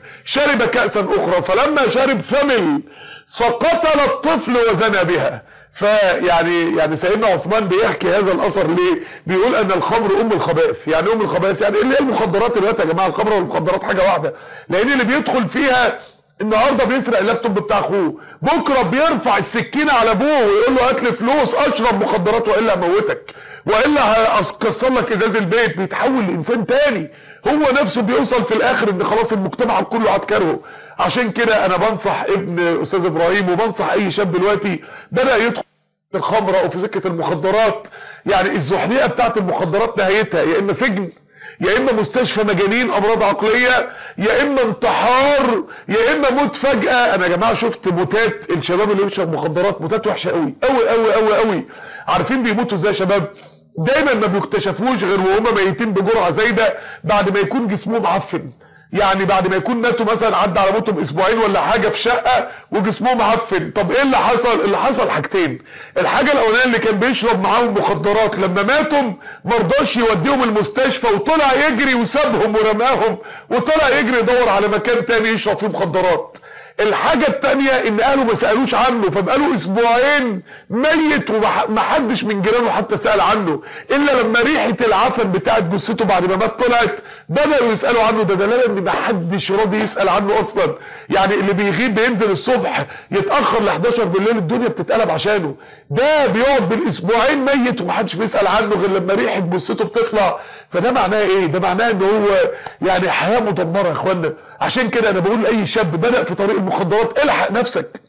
شرب كأسا اخرى، فلما شرب فمل فقتل الطفل وزنى بها. فيعني سيدنا عثمان بيحكي هذا الاثر ليه؟ بيقول ان الخمر ام الخبائث. يعني ام الخبائث يعني اللي هي المخدرات دلوقتي يا جماعه، الخمر والمخدرات حاجه واحده، لان اللي بيدخل فيها النهارده بيسرق اللابتوب بتاع اخوه، بكره بيرفع السكينه على ابوه ويقول له هات لي فلوس اشرب مخدرات والا اموتك والا هكسر لك ازاز البيت. بيتحول لانسان تاني، هو نفسه بيوصل في الاخر ان خلاص المجتمع كله هتكرهه. عشان كده انا بنصح ابن استاذ ابراهيم وبنصح اي شاب دلوقتي بدا يدخل في الخمره او في سكه المخدرات، يعني الزحليقه بتاعت المخدرات نهايتها يا اما سجن، يا اما مستشفى مجانين امراض عقليه، يا اما انتحار، يا اما موت فجأة. انا يا جماعه شفت موتات الشباب اللي بيشرب مخدرات، موتات وحشه قوي قوي قوي قوي قوي. عارفين بيموتوا ازاي يا شباب؟ دايما ما بيكتشفوش غير وهم ميتين بجرعه زايده بعد ما يكون جسمهم عفن. يعني بعد ما يكون ماتوا مثلا عدى على موتهم اسبوعين ولا حاجه في شقه وجسمهم عفن. طب ايه اللي حصل؟ اللي حصل حاجتين. الحاجه الاولانيه اللي كان بيشرب معاهم مخدرات لما ماتوا مرضاش يوديهم المستشفى وطلع يجري وسابهم ورماهم وطلع يجري يدور على مكان تاني يشرب فيه مخدرات. الحاجة التانية ان اهله ما سألوش عنه، فبقاله اسبوعين ميت ومحدش من جيرانه حتى سأل عنه، الا لما ريحة العفن بتاعت جثته بعد ما مات طلعت بدأوا يسألوا عنه. ده دلالة ان محدش راضي يسأل عنه اصلا. يعني اللي بيغيب بينزل الصبح يتأخر ل 11 بالليل الدنيا بتتقلب عشانه، ده بيقعد بالاسبوعين ميت ومحدش بيسأل عنه غير لما ريحة جثته بتطلع. فده معناه ايه؟ ده معناه ان هو يعني حياة مدمرة يا اخوانا. عشان كده انا بقول لاي شاب بدأ في طريق المخدرات الحق نفسك.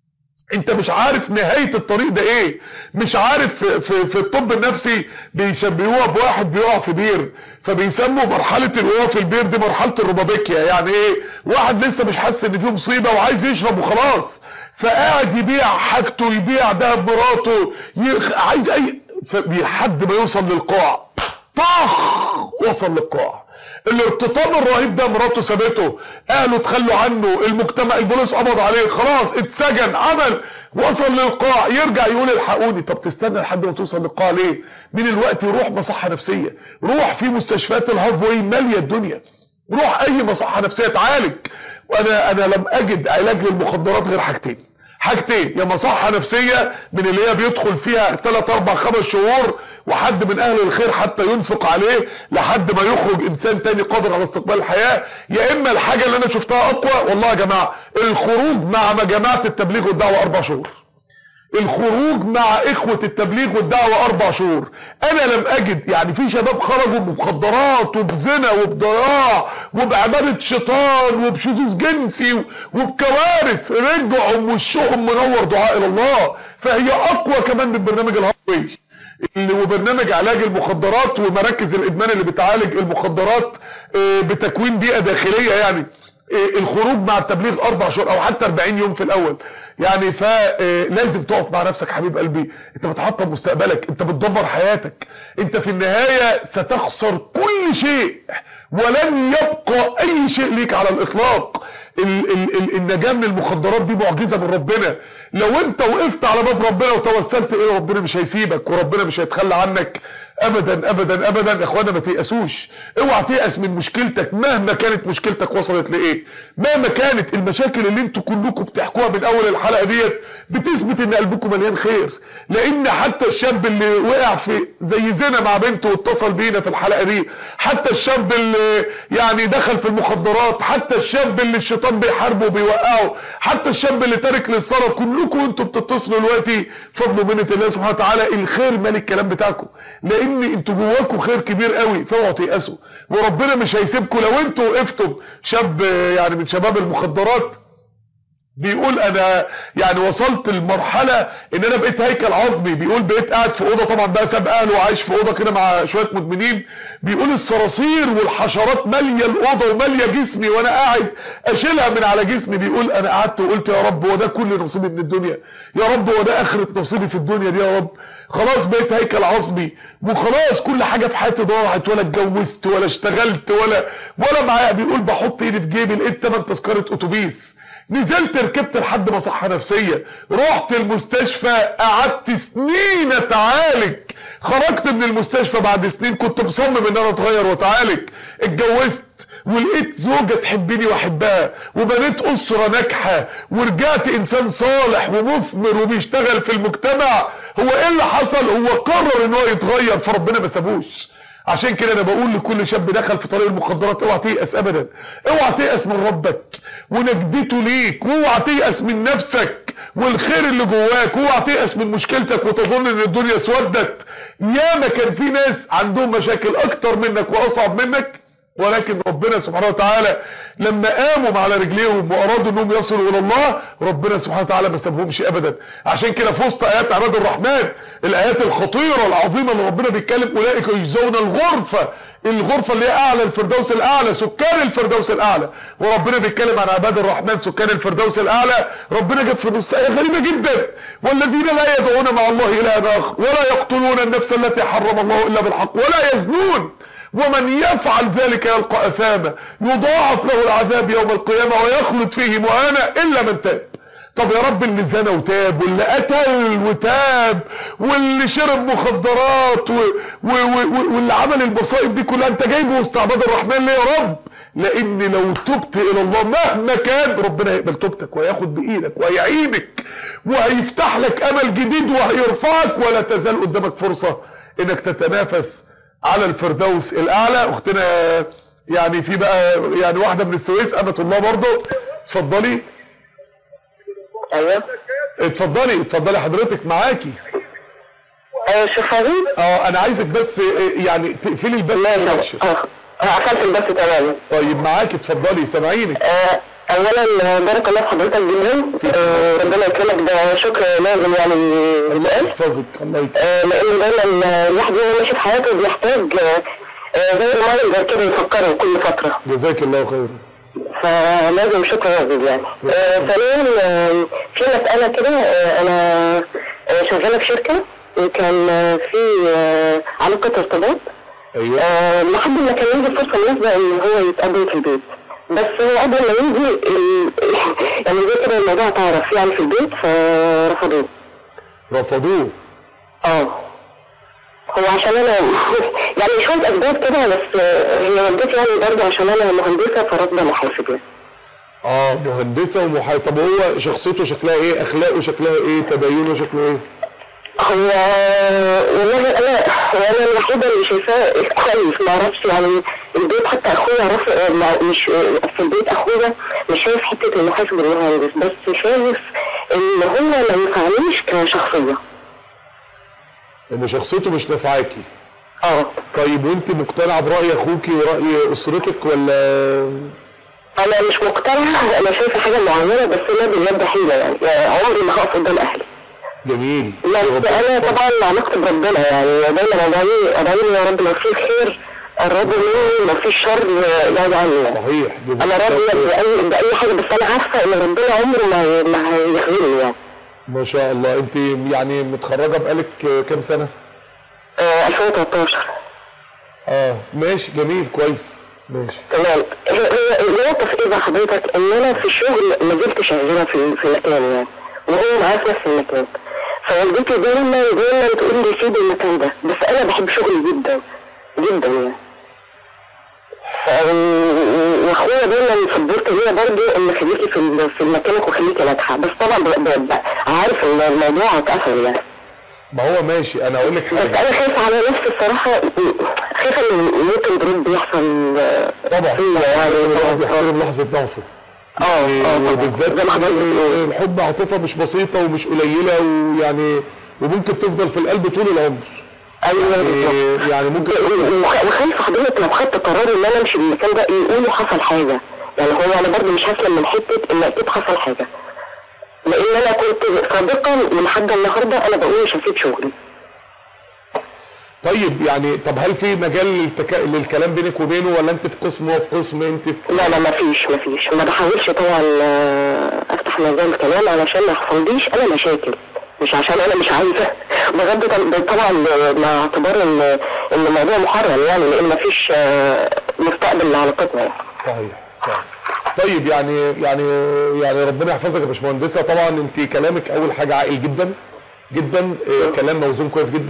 انت مش عارف نهاية الطريق ده ايه، مش عارف. في الطب النفسي بيشبهوها بواحد بيقع في بير، فبيسموا مرحلة الوقوع في البير دي مرحلة الربابيكيا. يعني ايه؟ واحد لسه مش حاسس ان فيه مصيبة وعايز يشرب وخلاص، فقاعد يبيع حاجته، يبيع دهب مراته، عايز اي لحد ما يوصل للقاع. طخ وصل للقاع. الارتطام الرهيب ده مراته سابته، اهله تخلوا عنه، المجتمع البوليس قبض عليه، خلاص اتسجن، عمل، وصل للقاع، يرجع يقول الحقوني. طب تستنى لحد ما توصل للقاع ليه؟ من الوقت يروح مصحة نفسية، روح في مستشفيات الهافوي مالية الدنيا، روح اي مصحة نفسية تعالج. وانا لم اجد علاج للمخدرات غير حاجتين، يا مصحة نفسية من اللي هي بيدخل فيها 3 4 5 شهور وحد من اهل الخير حتى ينفق عليه لحد ما يخرج انسان تاني قادر على استقبال الحياة، يا اما الحاجة اللي انا شفتها اقوى والله يا جماعة، الخروج مع جماعة التبليغ والدعوة 4 شهور. الخروج مع اخوة التبليغ والدعوة 4 شهور. انا لم اجد، يعني في شباب خرجوا بمخدرات وبزنا وبضياع وبعبادة شيطان وبشذوذ جنسي وبكوارث، رجعوا وشهم منور دعاء الى الله. فهي اقوى كمان من برنامج الهاوي وبرنامج علاج المخدرات ومراكز الادمان اللي بتعالج المخدرات بتكوين بيئة داخلية. يعني الخروج مع التبليغ 4 شهور او حتى 40 يوم في الاول. يعني فلازم تقف مع نفسك حبيب قلبي، انت بتحطم مستقبلك، انت بتدمر حياتك، انت في النهاية ستخسر كل شيء ولن يبقى اي شيء ليك على الاطلاق. النجاة من المخدرات دي معجزة من ربنا. لو انت وقفت على باب ربنا وتوسلت اليه ربنا مش هيسيبك وربنا مش هيتخلى عنك ابدا ابدا ابدا. يا اخوانا ما تيأسوش، اوعى تيأس من مشكلتك مهما كانت مشكلتك وصلت لايه، مهما كانت المشاكل اللي انتوا كلكم بتحكوها من اول الحلقة ديت بتثبت ان قلبكم مليان خير. لان حتى الشاب اللي وقع في زي زنا مع بنته واتصل بينا في الحلقة دي، حتى الشاب اللي يعني دخل في المخدرات، حتى الشاب اللي الشيطان بيحاربه وبيوقعه، حتى الشاب اللي تارك للصلاة، كلكم انتوا بتتصلوا دلوقتي فضل منة الله سبحانه وتعالى. الخير مال الكلام بتاعكم، لان انتوا جواكم خير كبير قوي، فاوعوا تيأسوا وربنا مش هيسيبكم. لو انتوا وقفتوا. شاب يعني من شباب المخدرات بيقول انا يعني وصلت المرحلة ان انا بقيت هيكل عظمي. بيقول بقيت قاعد في اوضة، طبعا بقى ساب اهله وعايش في اوضة كده مع شوية مدمنين. بيقول الصراصير والحشرات مالية الاوضة ومالية جسمي وانا قاعد اشيلها من على جسمي. بيقول انا قعدت وقلت يا رب هو ده كل نصيبي من الدنيا، يا رب هو ده اخرة نصيبي في الدنيا دي يا رب. خلاص بقيت هيكل عظمي وخلاص كل حاجة في حياتي ضاعت، ولا اتجوزت ولا اشتغلت ولا معايا. بيقول بحط ايدي في جيبي لقيت 8 تذكرة اتوبيس، نزلت ركبت لحد مصحة نفسية، رحت المستشفى قعدت سنين اتعالج، خرجت من المستشفى بعد سنين كنت مصمم ان انا اتغير واتعالج، اتجوزت ولقيت زوجة تحبني واحبها وبنيت اسرة ناجحة ورجعت انسان صالح ومثمر وبيشتغل في المجتمع، هو ايه اللي حصل؟ هو قرر ان هو يتغير فربنا ما سابوش. عشان كده انا بقول لكل شاب دخل في طريق المخدرات اوعى تيأس ابدا، اوعى تيأس من ربك ونجدته ليك، واوعى تيأس من نفسك والخير اللي جواك، واوعى تيأس من مشكلتك وتظن ان الدنيا اسودت. ياما كان في ناس عندهم مشاكل اكتر منك واصعب منك، ولكن ربنا سبحانه وتعالى لما قاموا على رجليهم وارادوا انهم يصلوا الى الله، ربنا سبحانه وتعالى ما سابهمش ابدا. عشان كده في وسط ايات عباد الرحمن، الايات الخطيره العظيمه اللي ربنا بيتكلم اولئك يجزون الغرفه اللي هي اعلى الفردوس الاعلى، سكان الفردوس الاعلى، وربنا بيتكلم عن عباد الرحمن سكان الفردوس الاعلى، ربنا جاب في نص ايه غريبه جدا: والذين لا يدعون مع الله الها اخر ولا يقتلون النفس التي حرم الله الا بالحق ولا يزنون ومن يفعل ذلك يلقى اثاما يضاعف له العذاب يوم القيامة ويخلد فيه مهانا الا من تاب. طب يا رب اللي زنى وتاب واللي قتل وتاب واللي شرب مخدرات واللي عمل المصائب دي كلها انت جايبه وسط عباد الرحمن ليه يا رب؟ لان لو تبت الى الله مهما كان ربنا هيقبل توبتك وهياخد بايدك وهيعينك وهيفتح لك امل جديد وهيرفعك، ولا تزال قدامك فرصة انك تتنافس على الفردوس الاعلى. اختنا يعني في بقى يعني واحدة من السويس امة الله برضو، اتفضلي.
ايوه
اتفضلي حضرتك معاكي.
ايوه شيخ حبيب.
انا عايزك بس يعني تقفلي البث.
قفلت البث تماما.
طيب معاكي اتفضلي سامعينك.
اولا بارك الله في حضرتك جدا، ربنا يكرمك، ده شكر لازم يعني لله
يحفظك الله يكرمك.
لان دايما الواحد وهو ماشي في حياته بيحتاج زي المرض كده يفكره كل فتره.
جزاك الله خير.
فلازم شكر لازم يعني. ثانيا في مساله كده، انا شغاله في شركه وكان في علاقه ارتباط.
ايوه.
لحد ما كان يجي فرصه مناسبه ان هو يتقدم في البيت، بس هو قبل ما يجي يعني زي كده الموضوع اتعرف يعني في البيت فرفضوه. هو عشان انا يعني شوية اسباب كده، بس هي والدتي يعني برضه عشان انا مهندسة فرافضة محاسب يعني.
مهندسة ومحاسب. طب هو شخصيته شكلها ايه؟ اخلاقه شكلها ايه؟ تدينه شكله ايه؟
هو والله انا الوحيدة اللي شايفاه كويس، ما اعرفش يعني البيت حتى اخويا مش في البيت اخويا مش شايف حتة المحاسب والمهندس، بس شايف ان هو ما ينفعنيش كشخصية،
ان شخصيته مش نافعاكي. طيب وانت مقتنعة برأي اخوكي ورأي اسرتك ولا؟
انا مش مقتنعة، انا شايفة حاجة معينة بس انا باليد حيلة يعني عمري ما هقف قدام اهلي.
جميل.
بس انا طبعا علاقتي بربنا يعني دايما ادعي يا رب لو في خير قربوا مني، لو في شر يبعد عني يعني.
صحيح.
انا راضية بأي حاجة، بس انا عارفة ان ربنا عمره ما هيخذلني يعني.
ما شاء الله. انت يعني متخرجة بقالك كام سنة؟
2013.
ماشي جميل كويس ماشي
تمام. النقطة في ايه بقى حضرتك؟ ان انا في الشغل ما زلت شغالة في المكان يعني، وهو معاه في نفس المكان، فوالدتي دايما تقول لي سيب المكان ده، بس انا بحب شغلي جدا جدا يعني. واخويا دايما فضلت ليا برضه ان خليكي في مكانك وخليكي ناجحه، بس طبعا عارف ان الموضوع اتقفل يعني.
ما هو ماشي. انا اقول لك حاجه،
بس انا خايفه على نفسي الصراحه، خايفه ان ممكن ضرب يحصل
طبعا يعني بيحترم لحظه ضعفه. وبالذات الحب عاطفه مش بسيطه ومش قليله، ويعني وممكن تفضل في القلب طول العمر.
ايوه
يعني ممكن.
وخايف حضرتك لو خدت قرار ان انا امشي من المكان ده يقولوا حصل حاجه يعني، هو انا برضه مش هسلم من حته ان اكيد حصل حاجه، لان انا كنت صادقا لحد النهارده انا بقول مش هسيب شغلي.
طيب يعني طب هل في مجال للكلام بينك وبينه، ولا انت في قسم وهو في قسم؟ انت في...
لا ما فيش ما بحاولش طبعا افتح مجال الكلام علشان ما يحصليش انا مشاكل، مش عشان انا مش عايزه، بغض طبعا مع اعتبار ان الموضوع محرم يعني، لان ما فيش مستقبل لعلاقتنا يعني.
صحيح. طيب يعني ربنا يحفظك يا باشمهندسه. طبعا انت كلامك اول حاجه عاقل جدا جدا، كلام موزون كويس جدا.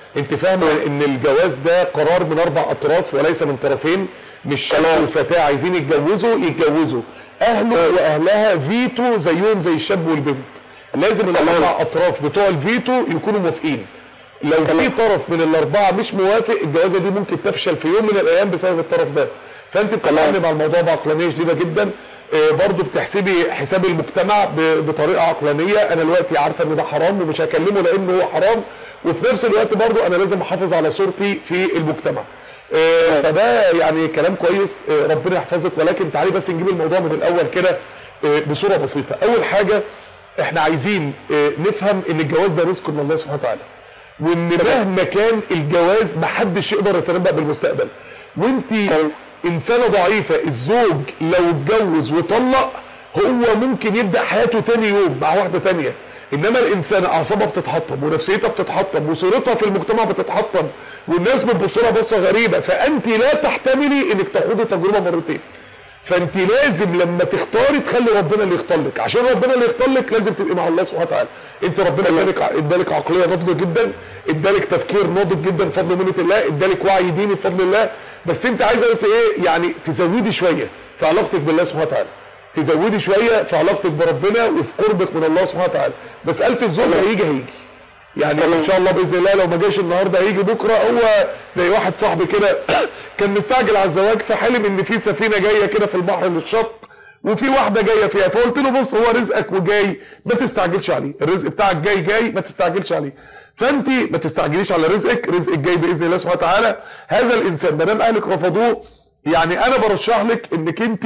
انت فاهمه ان الجواز ده قرار من 4 اطراف وليس من طرفين، مش شاب وفتاه عايزين يتجوزوا اهله واهلها فيتو زيهم زي الشاب والبنت، لازم ال4 اطراف بتوع الفيتو يكونوا موافقين. لو في طرف من ال4 مش موافق الجوازه دي ممكن تفشل في يوم من الايام بسبب الطرف ده. فانت بتتعاملي مع الموضوع بعقلانيه شديده جدا، برضو بتحسبي حساب المجتمع بطريقه عقلانيه. انا دلوقتي عارفه ان ده حرام ومش هكلمه لانه هو حرام، وفي نفس الوقت برضو انا لازم احافظ على صورتي في المجتمع. فده يعني كلام كويس، ربنا يحفظك. ولكن تعالي بس نجيب الموضوع من الاول كده بصوره بسيطه. اول حاجه احنا عايزين نفهم ان الجواز ده رزق من الله سبحانه وتعالى، وان مهما كان الجواز محدش يقدر يتنبأ بالمستقبل. وانت انسانه ضعيفه، الزوج لو اتجوز وطلق هو ممكن يبدأ حياته تاني يوم مع واحده تانيه، انما الانسان اعصابها بتتحطم ونفسيتها بتتحطم وصورتها في المجتمع بتتحطم والناس بتبص لها بصه غريبه. فانت لا تحتملي انك تاخدي تجربه مرتين، فانت لازم لما تختاري تخلي ربنا اللي يختار لك. عشان ربنا اللي يختار لك لازم تبقي مع الله سبحانه وتعالى. انت ربنا ادالك عقليه ناضجه جدا، ادالك تفكير ناضج جدا بفضل منه الله، ادالك وعي ديني بفضل الله. بس انت عايزه بس ايه؟ يعني تزودي شويه في علاقتك بالله سبحانه وتعالى، تزودي شويه في علاقتك بربنا وفي قربك من الله سبحانه وتعالى. مساله الزوج هيجي يعني ان شاء الله باذن الله. لو ما جاش النهارده هيجي بكره. هو زي واحد صاحبي كده كان مستعجل على الزواج، فحلم ان في سفينه جايه كده في البحر للشط وفي واحده جايه فيها، فقلت له بص هو رزقك وجاي ما تستعجلش عليه، الرزق بتاعك جاي ما تستعجلش عليه. فانت ما تستعجليش على رزقك جاي باذن الله سبحانه وتعالى. هذا الانسان ما دام اهلك رفضوه، يعني انا برشح لك انك انت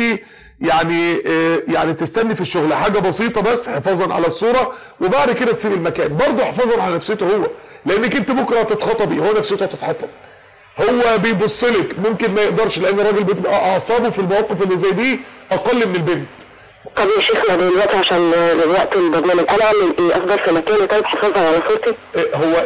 يعني تستني في الشغل حاجة بسيطة بس حفاظا على الصورة، وبعد كده تسيب المكان برضه حفاظا على نفسيته هو، لانك انت بكره هتتخطبي هو نفسيته هتتحطم. هو بيبصلك ممكن ما يقدرش، لان الراجل بتبقى اعصابه في المواقف اللي زي دي اقل من البنت.
طب يا شيخنا دلوقتي عشان الوقت البرنامج انا اعمل ايه؟ افضل في مكاني طيب حفاظا على صورتي؟
هو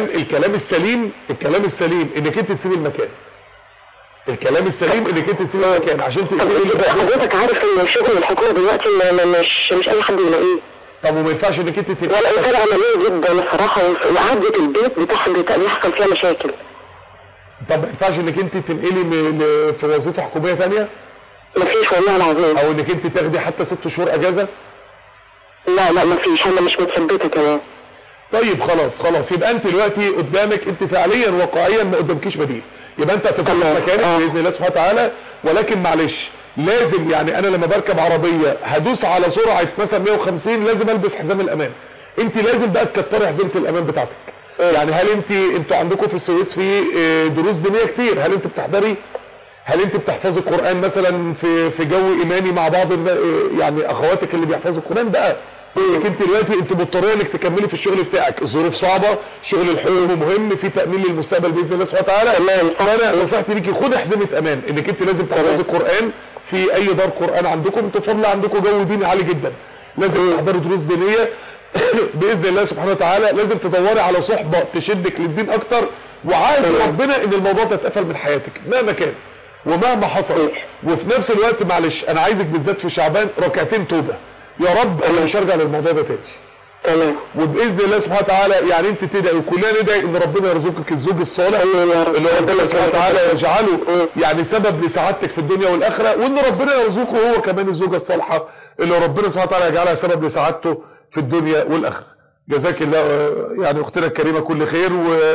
الكلام السليم انك انت تسيب المكان. الكلام السليم انك انت تسيب المكان عشان
حضرتك عارف ان شغل الحكومه دلوقتي مش اي حد يلاقيه.
طب وما ينفعش انك انت
ولا انسان عمليه جدا الصراحه، وعدت البيت بيحصل فيها مشاكل.
طب ما ينفعش انك انت تنقلي في وظيفه حكوميه ثانيه؟
مفيش والله العظيم.
او انك انت تاخدي حتى 6 شهور اجازه؟
لا مفيش، انا مش متثبته كمان.
طيب خلاص يبقى انت دلوقتي قدامك، انت فعليا واقعيا ما قدامكيش بديل، يبقى انت هتبقى في مكانك باذن الله سبحانه وتعالى. ولكن معلش لازم يعني انا لما بركب عربيه هدوس على سرعه مثلا 150، لازم البس حزام الامان. انت لازم بقى تكتري حزمه الامان بتاعتك. يعني هل انتوا عندكم في السويس في دروس دينيه كتير؟ هل انت بتحضري؟ هل انت بتحفظي القران مثلا في جو ايماني مع بعض يعني اخواتك اللي بيحفظوا القران بقى؟ انت دلوقتي انت مضطريه انك تكملي في الشغل بتاعك، الظروف صعبه، شغل الحكومه مهم، في تامين للمستقبل باذن الله سبحانه وتعالى. فانا نصيحتي ليكي خدي حزمه امان انك انت لازم تحفظي القران في اي دار قران عندكم. انتوا فضل عندكم جو ديني عالي جدا، لازم تحضري دروس دينيه باذن الله سبحانه وتعالى. لازم تدوري على صحبه تشدك للدين اكتر، وعايز ربنا ان الموضوع ده يتقفل من حياتك مهما كان ومهما حصل. وفي نفس الوقت معلش انا عايزك بالذات في شعبان ركعتين توبه، يا رب انا مش هرجع للموضوع ده تاني. وباذن الله سبحانه وتعالى يعني انت تدعي وكلنا ندعي ان ربنا يرزقك الزوج الصالح اللي ربنا سبحانه وتعالى يجعله يعني سبب لسعادتك في الدنيا والاخره، وان ربنا يرزقه هو كمان الزوجه الصالحه اللي ربنا سبحانه وتعالى يجعلها سبب لسعادته في الدنيا والاخره. جزاك الله يعني اختنا الكريمه كل خير.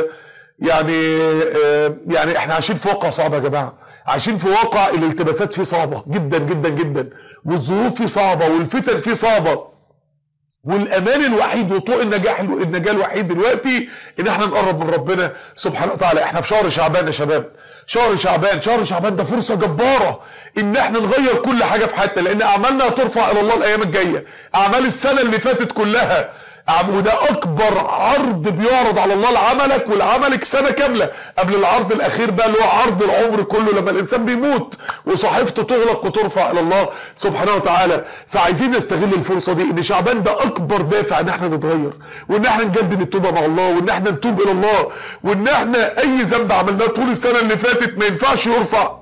ويعني احنا عايشين في واقع صعب يا جماعه، عايشين في واقع الالتباسات فيه صعبة جدا جدا جدا، والظروف فيه صعبة، والفتن فيه صعبة، والامان الوحيد وطوق النجاة الوحيد دلوقتي ان احنا نقرب من ربنا سبحانه وتعالى. احنا في شهر شعبان يا شباب، شهر شعبان ده فرصة جبارة ان احنا نغير كل حاجة في حياتنا، لان اعمالنا هترفع الى الله الايام الجاية، اعمال السنة اللي فاتت كلها، وده اكبر عرض بيعرض على الله لعملك ولعملك سنة كاملة قبل العرض الاخير بقى اللي هو عرض العمر كله لما الانسان بيموت وصحيفته تغلق وترفع الى الله سبحانه وتعالى. فعايزين نستغل الفرصة دي ان شعبان ده اكبر دافع ان احنا نتغير، وان احنا نجدد التوبة مع الله، وان احنا نتوب الى الله، وان احنا اي ذنب عملناه طول السنة اللي فاتت ما ينفعش يرفع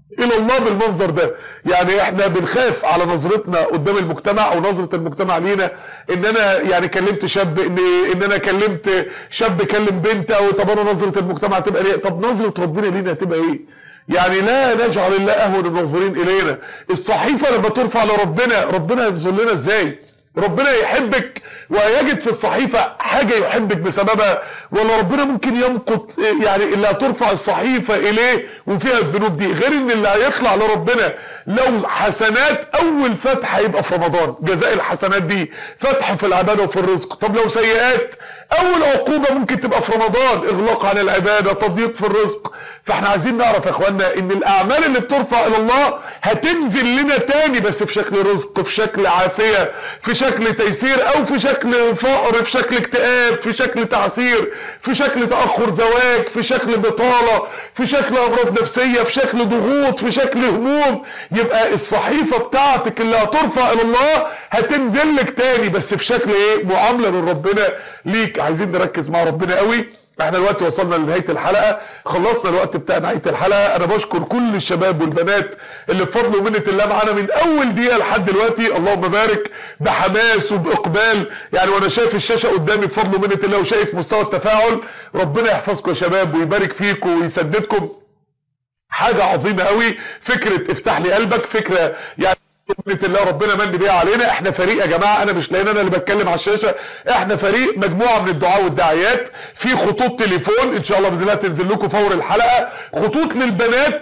الى الله بالمنظر ده. يعني احنا بنخاف على نظرتنا قدام المجتمع او نظرة المجتمع لينا، ان انا يعني كلمت شاب، ان انا كلمت شاب كلم بنت، او طب انا نظرة المجتمع تبقى ايه؟ طب نظرة ربنا لينا تبقى ايه؟ يعني لا نجعل الله اهون الناظرين الينا. الصحيفة لما ترفع لربنا، ربنا ينزل لنا ازاي؟ ربنا يحبك ويجد في الصحيفة حاجة يحبك بسببها، ولا ربنا ممكن يمقت يعني اللي هترفع الصحيفة اليه وفيها الذنوب دي؟ غير ان اللي هيطلع لربنا لو حسنات، اول فتح هيبقى في رمضان، جزاء الحسنات دي فتح في العبادة وفي الرزق. طب لو سيئات، اول عقوبة ممكن تبقى في رمضان، اغلاق عن العبادة، تضييق في الرزق. فاحنا عايزين نعرف يا اخوانا ان الاعمال اللي بترفع الى الله هتنزل لنا تاني، بس في شكل رزق، في شكل عافية، في شكل تيسير، او في شكل فقر، في شكل اكتئاب، في شكل تعسير، في شكل تأخر زواج، في شكل بطالة، في شكل امراض نفسية، في شكل ضغوط، في شكل هموم. يبقى الصحيفة بتاعتك اللي هترفع الى الله هتنزل لك تاني، بس في شكل ايه؟ معاملة من ربنا ليك. عايزين نركز مع ربنا قوي. احنا دلوقتي وصلنا لنهاية الحلقة، خلصنا الوقت بتاع نهاية الحلقة. انا بشكر كل الشباب والبنات اللي بفضل ومنة الله معانا من اول دقيقة لحد دلوقتي، اللهم بارك، بحماس وباقبال يعني. وانا شايف الشاشة قدامي بفضل ومنة الله وشايف مستوى التفاعل. ربنا يحفظكم يا شباب ويبارك فيكم ويسددكم. حاجة عظيمة قوي فكرة افتح لي قلبك، فكرة يعني بإذن الله ربنا من بيها علينا. احنا فريق يا جماعة، انا مش لان انا اللي بتكلم على الشاشة، احنا فريق مجموعة من الدعاء والداعيات. في خطوط تليفون ان شاء الله باذن الله تنزل لكم فور الحلقة، خطوط للبنات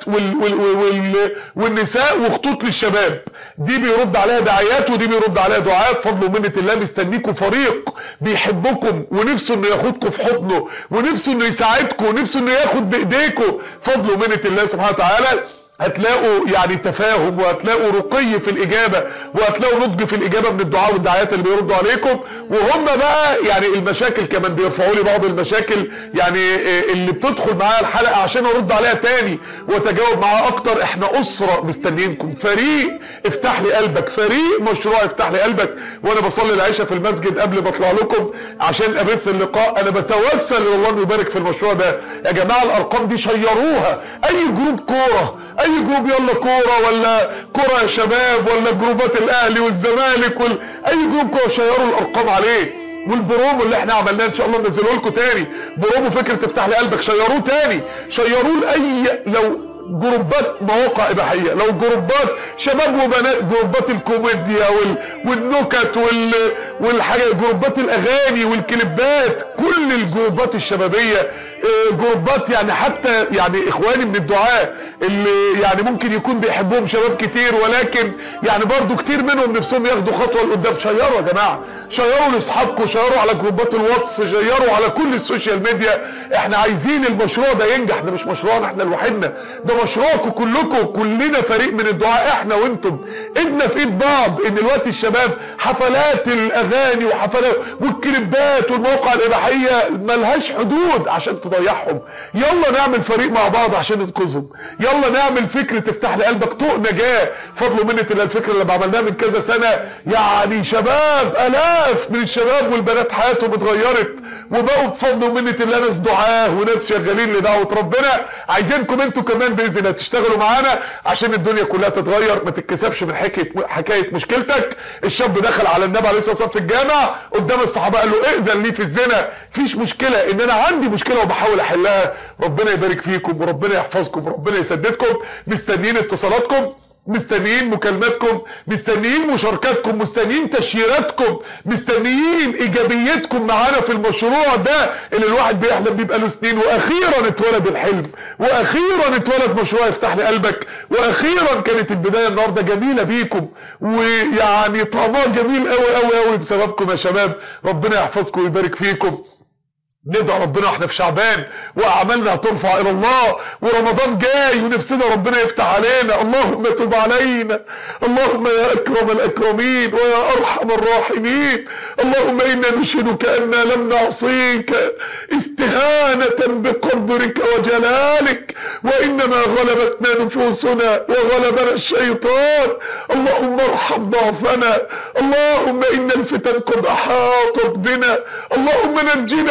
والنساء، وخطوط للشباب. دي بيرد عليها داعيات ودي بيرد عليها دعاء. بفضل ومنة الله مستنيكم فريق بيحبكم ونفسه انه ياخدكم في حضنه، ونفسه انه يساعدكم، ونفسه انه ياخد بايديكم. فضل ومنة الله سبحانه وتعالى هتلاقوا يعني تفاهم، وهتلاقوا رقي في الاجابة، وهتلاقوا نضج في الاجابة من الدعاء والدعايات اللي بيردوا عليكم. وهم بقى يعني المشاكل كمان بيرفعوا لي بعض المشاكل يعني اللي بتدخل معايا الحلقة عشان ارد عليها تاني واتجاوب معاها اكتر. احنا اسرة مستنيينكم، فريق افتح لي قلبك، فريق مشروع افتح لي قلبك. وانا بصلي العشاء في المسجد قبل ما اطلع لكم عشان ابث اللقاء، انا بتوسل لله انه يبارك في المشروع ده. يا جماعة الارقام دي شيروها، اي جروب كورة، اي جروب يلا كورة، ولا كورة يا شباب، ولا جروبات الاهلي والزمالك اي جروب كورة شيروا الارقام عليه. والبرومو اللي احنا عملناه ان شاء الله ننزله لكم تاني، برومو فكرة تفتح لي قلبك، شيروه تاني، شيروه لاي لو جروبات مواقع اباحيه، لو جروبات شباب وبنات، جروبات الكوميديا والنكت والحاجه، جروبات الاغاني والكليبات، كل الجروبات الشبابيه، جروبات يعني حتى يعني اخواني من الدعاء اللي يعني ممكن يكون بيحبهم شباب كتير، ولكن يعني برضو كتير منهم نفسهم ياخدوا خطوه لقدام. شيروا يا جماعه، شيروا لاصحابكم، شيروا على جروبات الواتس، شيروا على كل السوشيال ميديا. احنا عايزين المشروع ده ينجح، ده مش مشروعنا احنا لوحدنا، ده مشروعكم كلكم، كلنا فريق من الدعاء، احنا وانتم ايدنا في ايد بعض. ان دلوقتي الشباب حفلات الاغاني وحفلات والكليبات والمواقع الاباحيه ملهاش حدود عشان تضيعهم. يلا نعمل فريق مع بعض عشان ننقذهم، يلا نعمل فكرة تفتح لي قلبك طوق نجاة. فضل منة الله الفكرة اللي عملناها من كذا سنة، يعني شباب الاف من الشباب والبنات حياتهم اتغيرت وبقوا بفضل منة الله ناس دعاه وناس شغالين لدعوة ربنا. عايزينكم انتوا كمان باذن الله تشتغلوا معانا عشان الدنيا كلها تتغير. ما تتكسفش من حكاية مشكلتك. الشاب دخل على النبي عليه الصلاة والسلام في الجامع قدام الصحابة قال له ائذن لي في الزنا، فيش مشكلة ان انا عندي مشكلة وبحاول احلها. ربنا يبارك فيكم وربنا يحفظكم وربنا يسددكم. مستنيين اتصالاتكم، مستنيين مكالماتكم، مستنيين مشاركاتكم، مستنيين تشييراتكم، مستنيين ايجابيتكم معانا في المشروع ده اللي الواحد بيحلم بيبقى له سنين. واخيرا اتولد الحلم، واخيرا اتولد مشروع يفتح لي قلبك، واخيرا كانت البدايه النهارده جميله بيكم، ويعني طعمها جميل قوي قوي قوي بسببكم يا شباب. ربنا يحفظكم ويبارك فيكم. ندعو ربنا احنا في شعبان واعمالنا هترفع الى الله، ورمضان جاي ونفسنا ربنا يفتح علينا. اللهم تب علينا، اللهم يا اكرم الاكرمين ويا ارحم الراحمين. اللهم انا نشهدك اننا لم نعصيك استهانة بقدرك وجلالك، وانما غلبتنا نفوسنا وغلبنا الشيطان. اللهم ارحم ضعفنا، اللهم ان الفتن قد احاطت بنا، اللهم نجنا من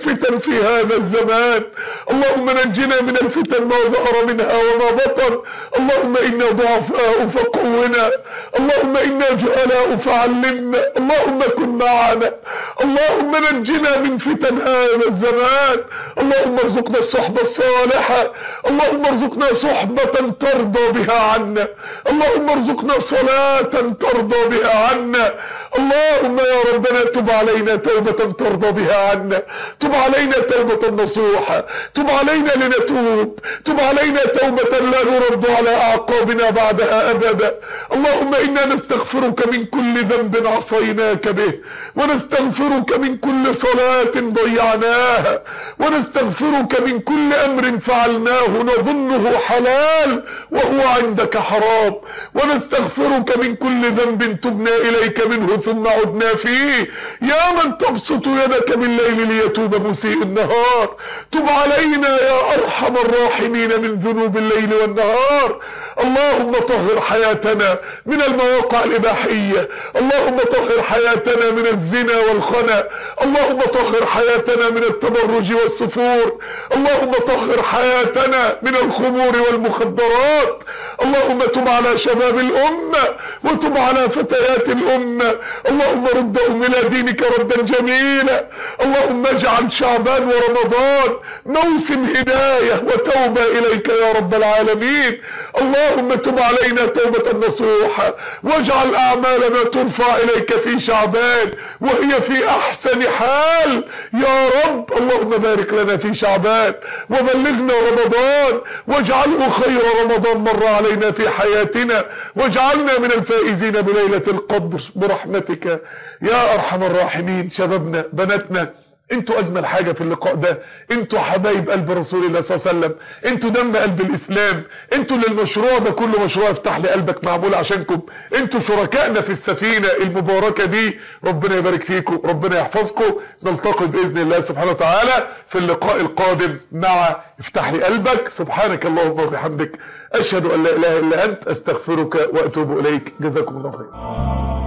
الفتن في هذا الزمان. اللهم نجنا من الفتن ما ظهر منها وما بطن. اللهم إنا ضعفاء فقونا، اللهم إنا جهلاء فعلمنا، اللهم كن معنا، اللهم نجنا من فتن هذا الزمان. اللهم ارزقنا الصحبة الصالحة، اللهم ارزقنا صحبة ترضى بها عنا، اللهم ارزقنا صلاة ترضى بها عنا. اللهم يا ربنا تب علينا توبة ترضى بها عنا، تب علينا توبة نصوحة، تب علينا لنتوب، تب علينا توبة لا نرد على أعقابنا بعدها أبدا. اللهم إنا نستغفرك من كل ذنب عصيناك به، ونستغفرك من كل صلاة ضيعناها، ونستغفرك من كل أمر فعلناه نظنه حلال وهو عندك حرام، ونستغفرك من كل ذنب تبنا إليك منه ثم عدنا فيه. يا من تبسط يدك بالليل ليتوب مسيء النهار، تب علينا يا أرحم الراحمين من ذنوب الليل والنهار. اللهم طهر حياتنا من المواقع الإباحية، اللهم طهر حياتنا من الزنا والخنا، اللهم طهر حياتنا من التبرج والسفور، اللهم طهر حياتنا من الخمور والمخدرات. اللهم تب على شباب الأمة وتب على فتيات الأمة، اللهم ردهم إلى دينك ردا جميلا. اللهم اجعل شعبان ورمضان موسم هداية وتوبة إليك يا رب العالمين. اللهم تب علينا توبة نصوحة، واجعل أعمالنا ترفع إليك في شعبان وهي في أحسن حال يا رب. اللهم بارك لنا في شعبان وبلغنا رمضان، واجعله خير رمضان مر علينا في حياتنا، واجعلنا من الفائزين بليلة القدر برحمتك يا أرحم الراحمين. شبابنا بناتنا انتوا اجمل حاجة في اللقاء ده، انتوا حبايب قلب رسول الله صلى الله عليه وسلم، انتوا دم قلب الاسلام، انتوا اللي المشروع ده كله مشروع افتح لي قلبك معمول عشانكم، انتوا شركائنا في السفينة المباركة دي. ربنا يبارك فيكم، ربنا يحفظكم. نلتقي بإذن الله سبحانه وتعالى في اللقاء القادم مع افتح لي قلبك. سبحانك اللهم وبحمدك، اشهد ان لا اله الا انت، استغفرك واتوب اليك. جزاكم الله خير.